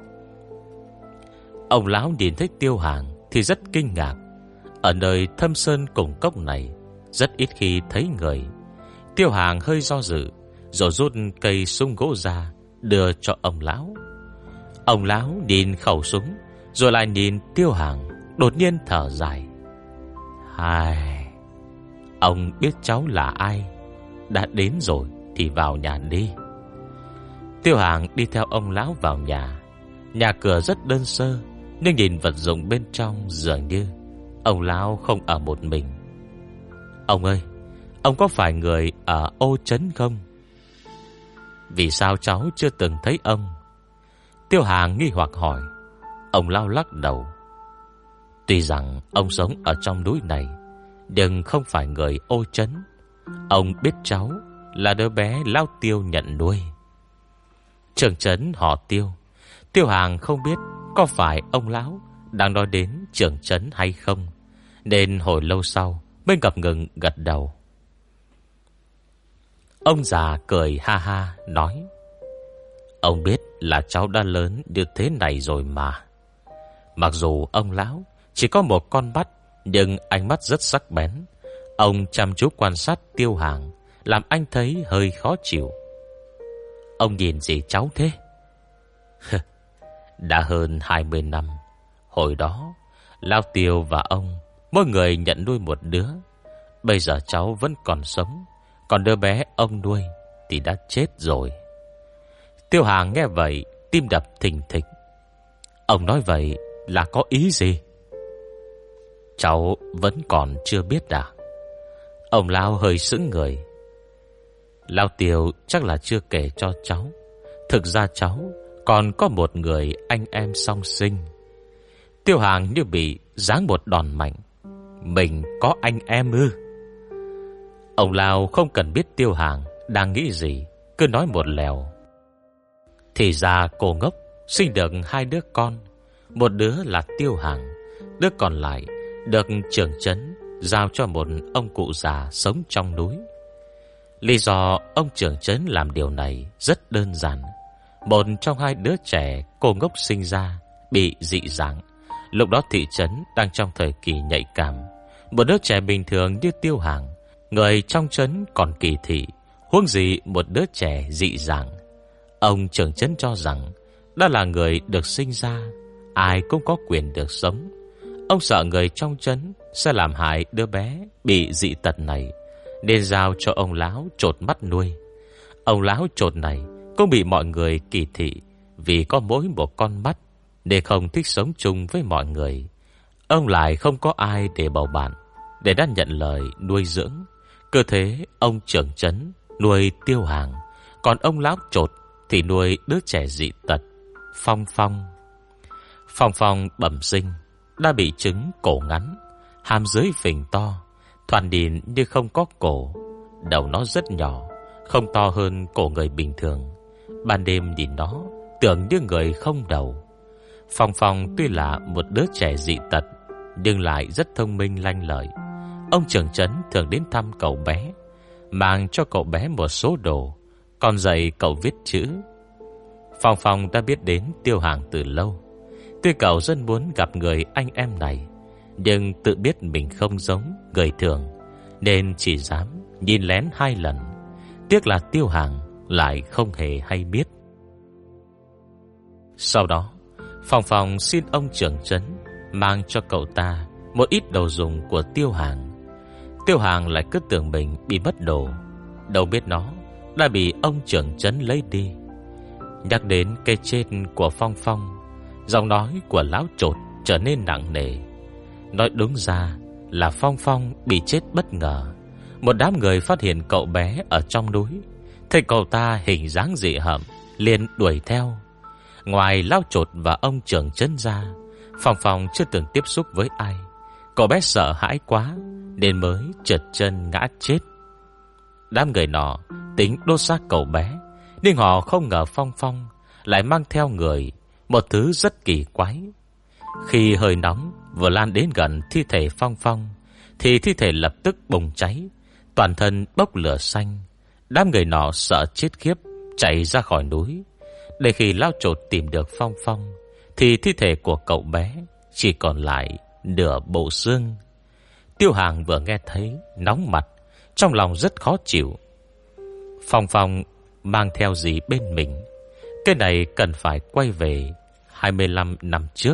[SPEAKER 1] Ông lão nhìn thấy Tiêu Hàng thì rất kinh ngạc. Ở nơi thâm sơn cùng cốc này rất ít khi thấy người. Tiêu Hàng hơi do dự, rồi rút cây súng gỗ ra đưa cho ông lão. Ông lão nhìn khẩu súng, rồi lại nhìn Tiêu Hàng, đột nhiên thở dài. Hai, ông biết cháu là ai? Đã đến rồi thì vào nhà đi. Tiêu Hàng đi theo ông lão vào nhà. Nhà cửa rất đơn sơ, nhưng nhìn vật dụng bên trong dường như ông lão không ở một mình. Ông ơi, ông có phải người ở Ô Trấn không? Vì sao cháu chưa từng thấy ông? Tiêu Hàng nghi hoặc hỏi. Ông lão lắc đầu. Tuy rằng ông sống ở trong núi này, nhưng không phải người Ô Trấn. Ông biết cháu là đứa bé lão Tiêu nhận nuôi. Trưởng trấn họ Tiêu. Tiêu Hàng không biết có phải ông lão đang nói đến trưởng trấn hay không, nên hồi lâu sau mới ngập ngừng gật đầu. Ông già cười ha ha nói: ông biết là cháu đã lớn như thế này rồi mà. Mặc dù ông lão chỉ có một con mắt, nhưng ánh mắt rất sắc bén. Ông chăm chú quan sát Tiêu Hàng, làm anh thấy hơi khó chịu. Ông nhìn gì cháu thế? Đã hơn 20 năm. Hồi đó lão Tiêu và ông mỗi người nhận nuôi một đứa. Bây giờ cháu vẫn còn sống, còn đứa bé ông nuôi thì đã chết rồi. Tiêu Hàng nghe vậy, tim đập thình thịch. Ông nói vậy là có ý gì? Cháu vẫn còn chưa biết à? Ông lão hơi sững người. Lão Tiêu chắc là chưa kể cho cháu. Thực ra cháu còn có một người anh em song sinh. Tiêu Hàng như bị giáng một đòn mạnh. Mình có anh em ư? Ông lão không cần biết Tiêu Hàng đang nghĩ gì, cứ nói một lèo. Thì ra cô ngốc sinh được 2 đứa con. Một đứa là Tiêu Hàng, đứa còn lại được trưởng trấn giao cho một ông cụ già sống trong núi. Lý do ông trưởng trấn làm điều này rất đơn giản. Một trong 2 đứa trẻ cô ngốc sinh ra bị dị dạng. Lúc đó thị trấn đang trong thời kỳ nhạy cảm. Một đứa trẻ bình thường như Tiêu Hàng, người trong trấn còn kỳ thị, huống gì một đứa trẻ dị dạng. Ông trưởng trấn cho rằng đó là người được sinh ra, ai cũng có quyền được sống. Ông sợ người trong trấn sẽ làm hại đứa bé bị dị tật này, nên giao cho ông lão chột mắt nuôi. Ông lão chột này cũng bị mọi người kỳ thị vì có mỗi một con mắt, để không thích sống chung với mọi người. Ông lại không có ai để bầu bạn, để đã nhận lời nuôi dưỡng. Cơ thế ông trưởng trấn nuôi Tiêu Hàng, còn ông lão chột thì nuôi đứa trẻ dị tật Phong Phong. Phong Phong bẩm sinh đã bị chứng cổ ngắn, hàm dưới phình to, thoạt nhìn như không có cổ. Đầu nó rất nhỏ, không to hơn cổ người bình thường. Ban đêm nhìn nó tưởng như người không đầu. Phong Phong tuy là một đứa trẻ dị tật, nhưng lại rất thông minh lanh lợi. Ông trưởng trấn thường đến thăm cậu bé, mang cho cậu bé một số đồ, còn dạy cậu viết chữ. Phong Phong đã biết đến Tiêu Hàng từ lâu. Tuy cậu rất muốn gặp người anh em này, nhưng tự biết mình không giống người thường, nên chỉ dám nhìn lén 2 lần. Tiếc là Tiêu Hàng lại không hề hay biết. Sau đó, Phong Phong xin ông trưởng trấn mang cho cậu ta một ít đồ dùng của Tiêu Hàng. Tiêu Hàng lại cứ tưởng mình bị mất đồ, đâu biết nó đã bị ông trưởng trấn lấy đi. Nhắc đến cái chết của Phong Phong, giọng nói của lão chột trở nên nặng nề. Nói đúng ra là Phong Phong bị chết bất ngờ. Một đám người phát hiện cậu bé ở trong núi, thấy cậu ta hình dáng dị hợm, liền đuổi theo. Ngoài lão chột và ông trưởng trấn ra, Phong Phong chưa từng tiếp xúc với ai. Cậu bé sợ hãi quá nên mới trượt chân ngã chết. Đám người nọ tính đốt xác cậu bé, nhưng họ không ngờ Phong Phong lại mang theo người một thứ rất kỳ quái. Khi hơi nóng vừa lan đến gần thi thể Phong Phong, thì thi thể lập tức bùng cháy, toàn thân bốc lửa xanh. Đám người nọ sợ chết khiếp, chạy ra khỏi núi. Để khi lão chột tìm được Phong Phong, thì thi thể của cậu bé chỉ còn lại nửa bộ xương. Tiêu Hàng vừa nghe thấy nóng mặt, trong lòng rất khó chịu. Phong Phong mang theo gì bên mình? Cái này cần phải quay về 25 năm trước.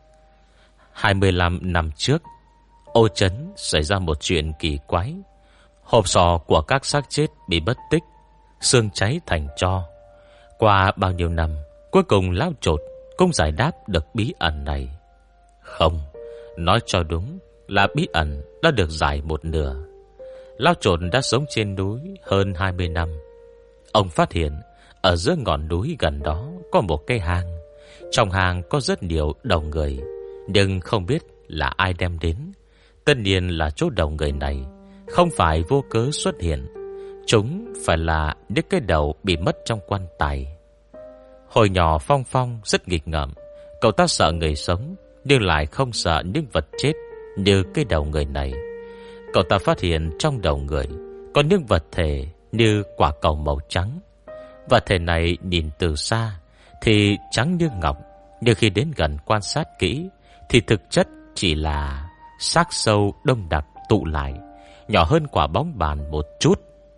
[SPEAKER 1] 25 năm trước, Ô Trấn xảy ra một chuyện kỳ quái. Hộp sọ của các xác chết bị mất tích, xương cháy thành tro. Qua bao nhiêu năm, cuối cùng lão chột cũng giải đáp được bí ẩn này. Không, nói cho đúng là bí ẩn đã được giải một nửa. Lão chột đã sống trên núi hơn 20 năm. Ông phát hiện ở giữa ngọn núi gần đó có một cái hang. Trong hang có rất nhiều đầu người, nhưng không biết là ai đem đến. Tất nhiên là chỗ đầu người này không phải vô cớ xuất hiện. Chúng phải là những cái đầu bị mất trong quan tài. Hồi nhỏ Phong Phong rất nghịch ngợm. Cậu ta sợ người sống, nhưng lại không sợ những vật chết như cái đầu người này. Cậu ta phát hiện trong đầu người có những vật thể như quả cầu màu trắng. Vật thể này nhìn từ xa thì trắng như ngọc, nhưng khi đến gần quan sát kỹ thì thực chất chỉ là xác sâu đông đặc tụ lại, nhỏ hơn quả bóng bàn một chút.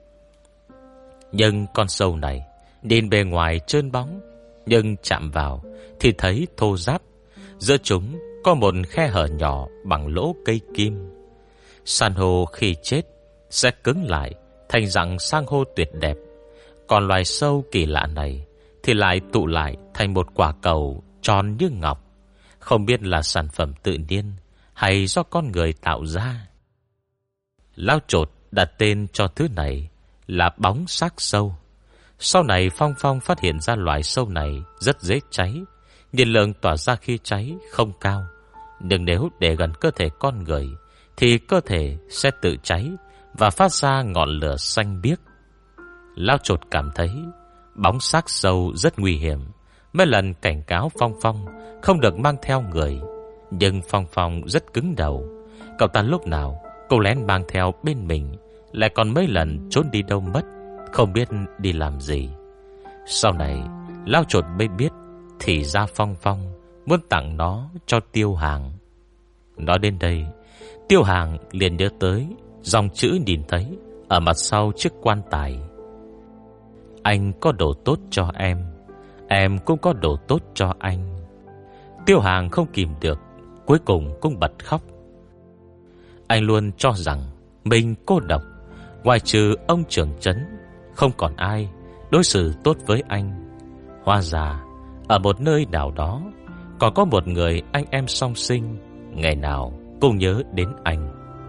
[SPEAKER 1] Nhưng con sâu này nhìn bề ngoài trơn bóng, nhưng chạm vào thì thấy thô ráp. Giữa chúng có một khe hở nhỏ bằng lỗ cây kim. San hô khi chết sẽ cứng lại thành dạng san hô tuyệt đẹp. Còn loài sâu kỳ lạ này thì lại tụ lại thành một quả cầu tròn như ngọc. Không biết là sản phẩm tự nhiên hay do con người tạo ra. Lão chột đặt tên cho thứ này là bóng xác sâu. Sau này Phong Phong phát hiện ra loài sâu này rất dễ cháy. Nhiệt lượng tỏa ra khi cháy không cao, nhưng nếu để gần cơ thể con người thì cơ thể sẽ tự cháy và phát ra ngọn lửa xanh biếc. Lão chột cảm thấy bóng xác sâu rất nguy hiểm. Mấy lần cảnh cáo Phong Phong không được mang theo người, nhưng Phong Phong rất cứng đầu. Cậu ta lúc nào cô lén mang theo bên mình, lại còn mấy lần trốn đi đâu mất, không biết đi làm gì. Sau này lão chột mới biết thì ra Phong Phong muốn tặng nó cho Tiêu Hàng. Nói đến đây, Tiêu Hàng liền nhớ tới dòng chữ nhìn thấy ở mặt sau chiếc quan tài: anh có đồ tốt cho em cũng có đồ tốt cho anh. Tiêu Hàng không kìm được cuối cùng cũng bật khóc. Anh luôn cho rằng mình cô độc, ngoài trừ ông trưởng trấn, không còn ai đối xử tốt với anh. Hóa ra ở một nơi nào đó còn có một người anh em song sinh, ngày nào cũng nhớ đến anh.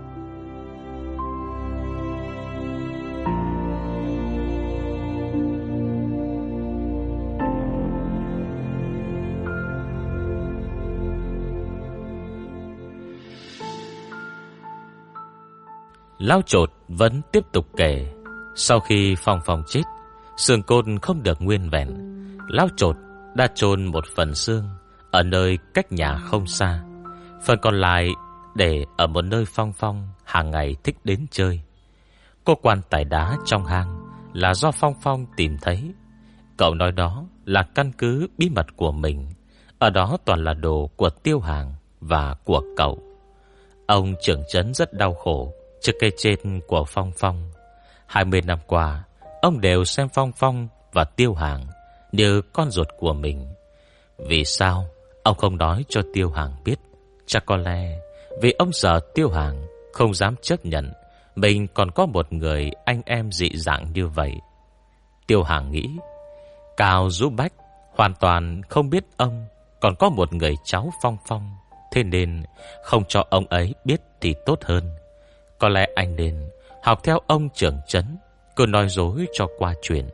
[SPEAKER 1] Lão Chột vẫn tiếp tục kể. Sau khi Phong Phong chết, xương cốt không được nguyên vẹn, Lão Chột đã chôn một phần xương ở nơi cách nhà không xa, phần còn lại để ở một nơi Phong Phong hàng ngày thích đến chơi. Cô quan tài đá trong hang là do Phong Phong tìm thấy. Cậu nói đó là căn cứ bí mật của mình. Ở đó toàn là đồ của Tiêu Hàng và của cậu. Ông trưởng trấn rất đau khổ trước cái chết của Phong Phong. 20 năm qua, ông đều xem Phong Phong và Tiêu Hàng như con ruột của mình. Vì sao ông không nói cho Tiêu Hàng biết? Chắc có lẽ vì ông sợ Tiêu Hàng không dám chấp nhận mình còn có một người anh em dị dạng như vậy. Tiêu Hàng nghĩ Cao Dũ Bách hoàn toàn không biết ông còn có một người cháu Phong Phong, thế nên không cho ông ấy biết thì tốt hơn. Có lẽ anh nên học theo ông trưởng trấn, cứ nói dối cho qua chuyện.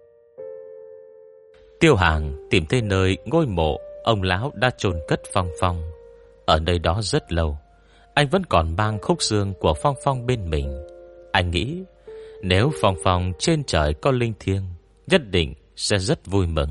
[SPEAKER 1] Tiêu Hàng tìm thấy nơi ngôi mộ ông lão đã chôn cất Phong Phong. Ở nơi đó rất lâu, anh vẫn còn mang khúc xương của Phong Phong bên mình. Anh nghĩ nếu Phong Phong trên trời có linh thiêng, nhất định sẽ rất vui mừng.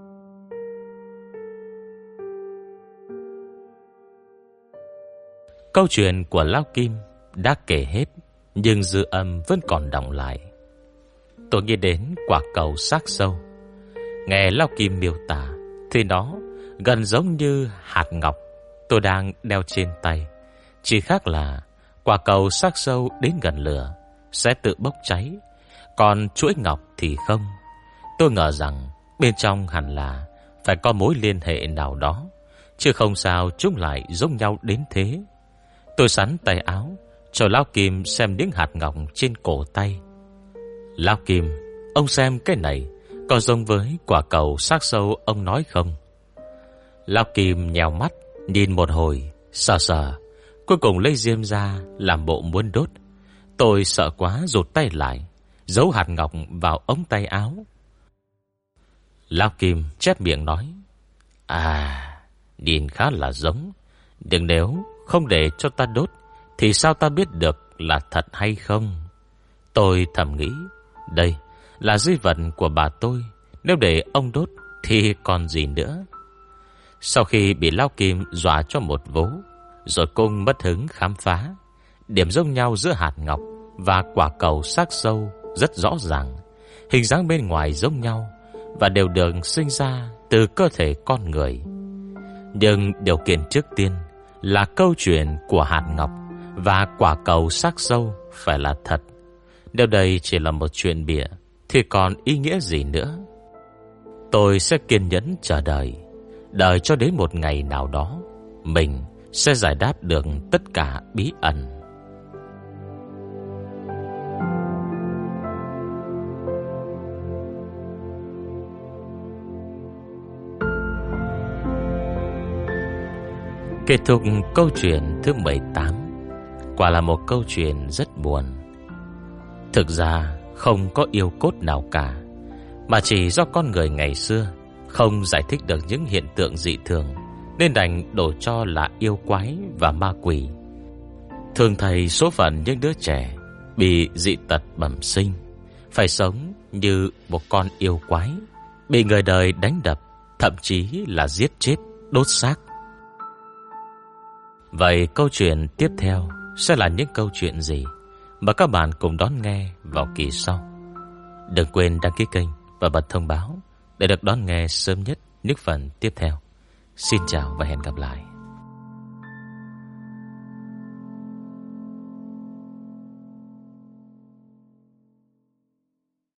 [SPEAKER 1] Câu chuyện của Lão Kim đã kể hết, nhưng dư âm vẫn còn đọng lại. Tôi nghĩ đến quả cầu xác sâu. Nghe Lão Kim miêu tả thì nó gần giống như hạt ngọc tôi đang đeo trên tay. Chỉ khác là quả cầu xác sâu đến gần lửa sẽ tự bốc cháy, còn chuỗi ngọc thì không. Tôi ngờ rằng bên trong hẳn là phải có mối liên hệ nào đó, chứ không sao chúng lại giống nhau đến thế. Tôi xắn tay áo cho Lão Kim xem những hạt ngọc trên cổ tay. Lão Kim, ông xem cái này có giống với quả cầu xác sâu ông nói không? Lão Kim nhèo mắt nhìn một hồi, sờ sờ, cuối cùng lấy diêm ra làm bộ muốn đốt. Tôi sợ quá rụt tay lại, giấu hạt ngọc vào ống tay áo. Lão Kim chép miệng nói: nhìn khá là giống, nhưng nếu không để cho ta đốt thì sao ta biết được là thật hay không? Tôi thầm nghĩ, đây là di vật của bà tôi, nếu để ông đốt thì còn gì nữa. Sau khi bị Lão Kim dọa cho một vố, rồi cung mất hứng khám phá, điểm giống nhau giữa hạt ngọc và quả cầu xác sâu rất rõ ràng. Hình dáng bên ngoài giống nhau và đều được sinh ra từ cơ thể con người. Nhưng điều kiện trước tiên là câu chuyện của hạt ngọc và quả cầu xác sâu phải là thật. Nếu đây chỉ là một chuyện bịa thì còn ý nghĩa gì nữa? Tôi sẽ kiên nhẫn chờ đợi, đợi cho đến một ngày nào đó mình sẽ giải đáp được tất cả bí ẩn. Kết thúc câu chuyện thứ 18. Quả là một câu chuyện rất buồn. Thực ra không có yêu cốt nào cả, mà chỉ do con người ngày xưa không giải thích được những hiện tượng dị thường, nên đành đổ cho là yêu quái và ma quỷ. Thường thầy số phận những đứa trẻ bị dị tật bẩm sinh phải sống như một con yêu quái, bị người đời đánh đập, thậm chí là giết chết, đốt xác. Vậy câu chuyện tiếp theo sẽ là những câu chuyện gì? Mời các bạn cùng đón nghe vào kỳ sau. Đừng quên đăng ký kênh và bật thông báo để được đón nghe sớm nhất những phần tiếp theo. Xin chào và hẹn gặp lại.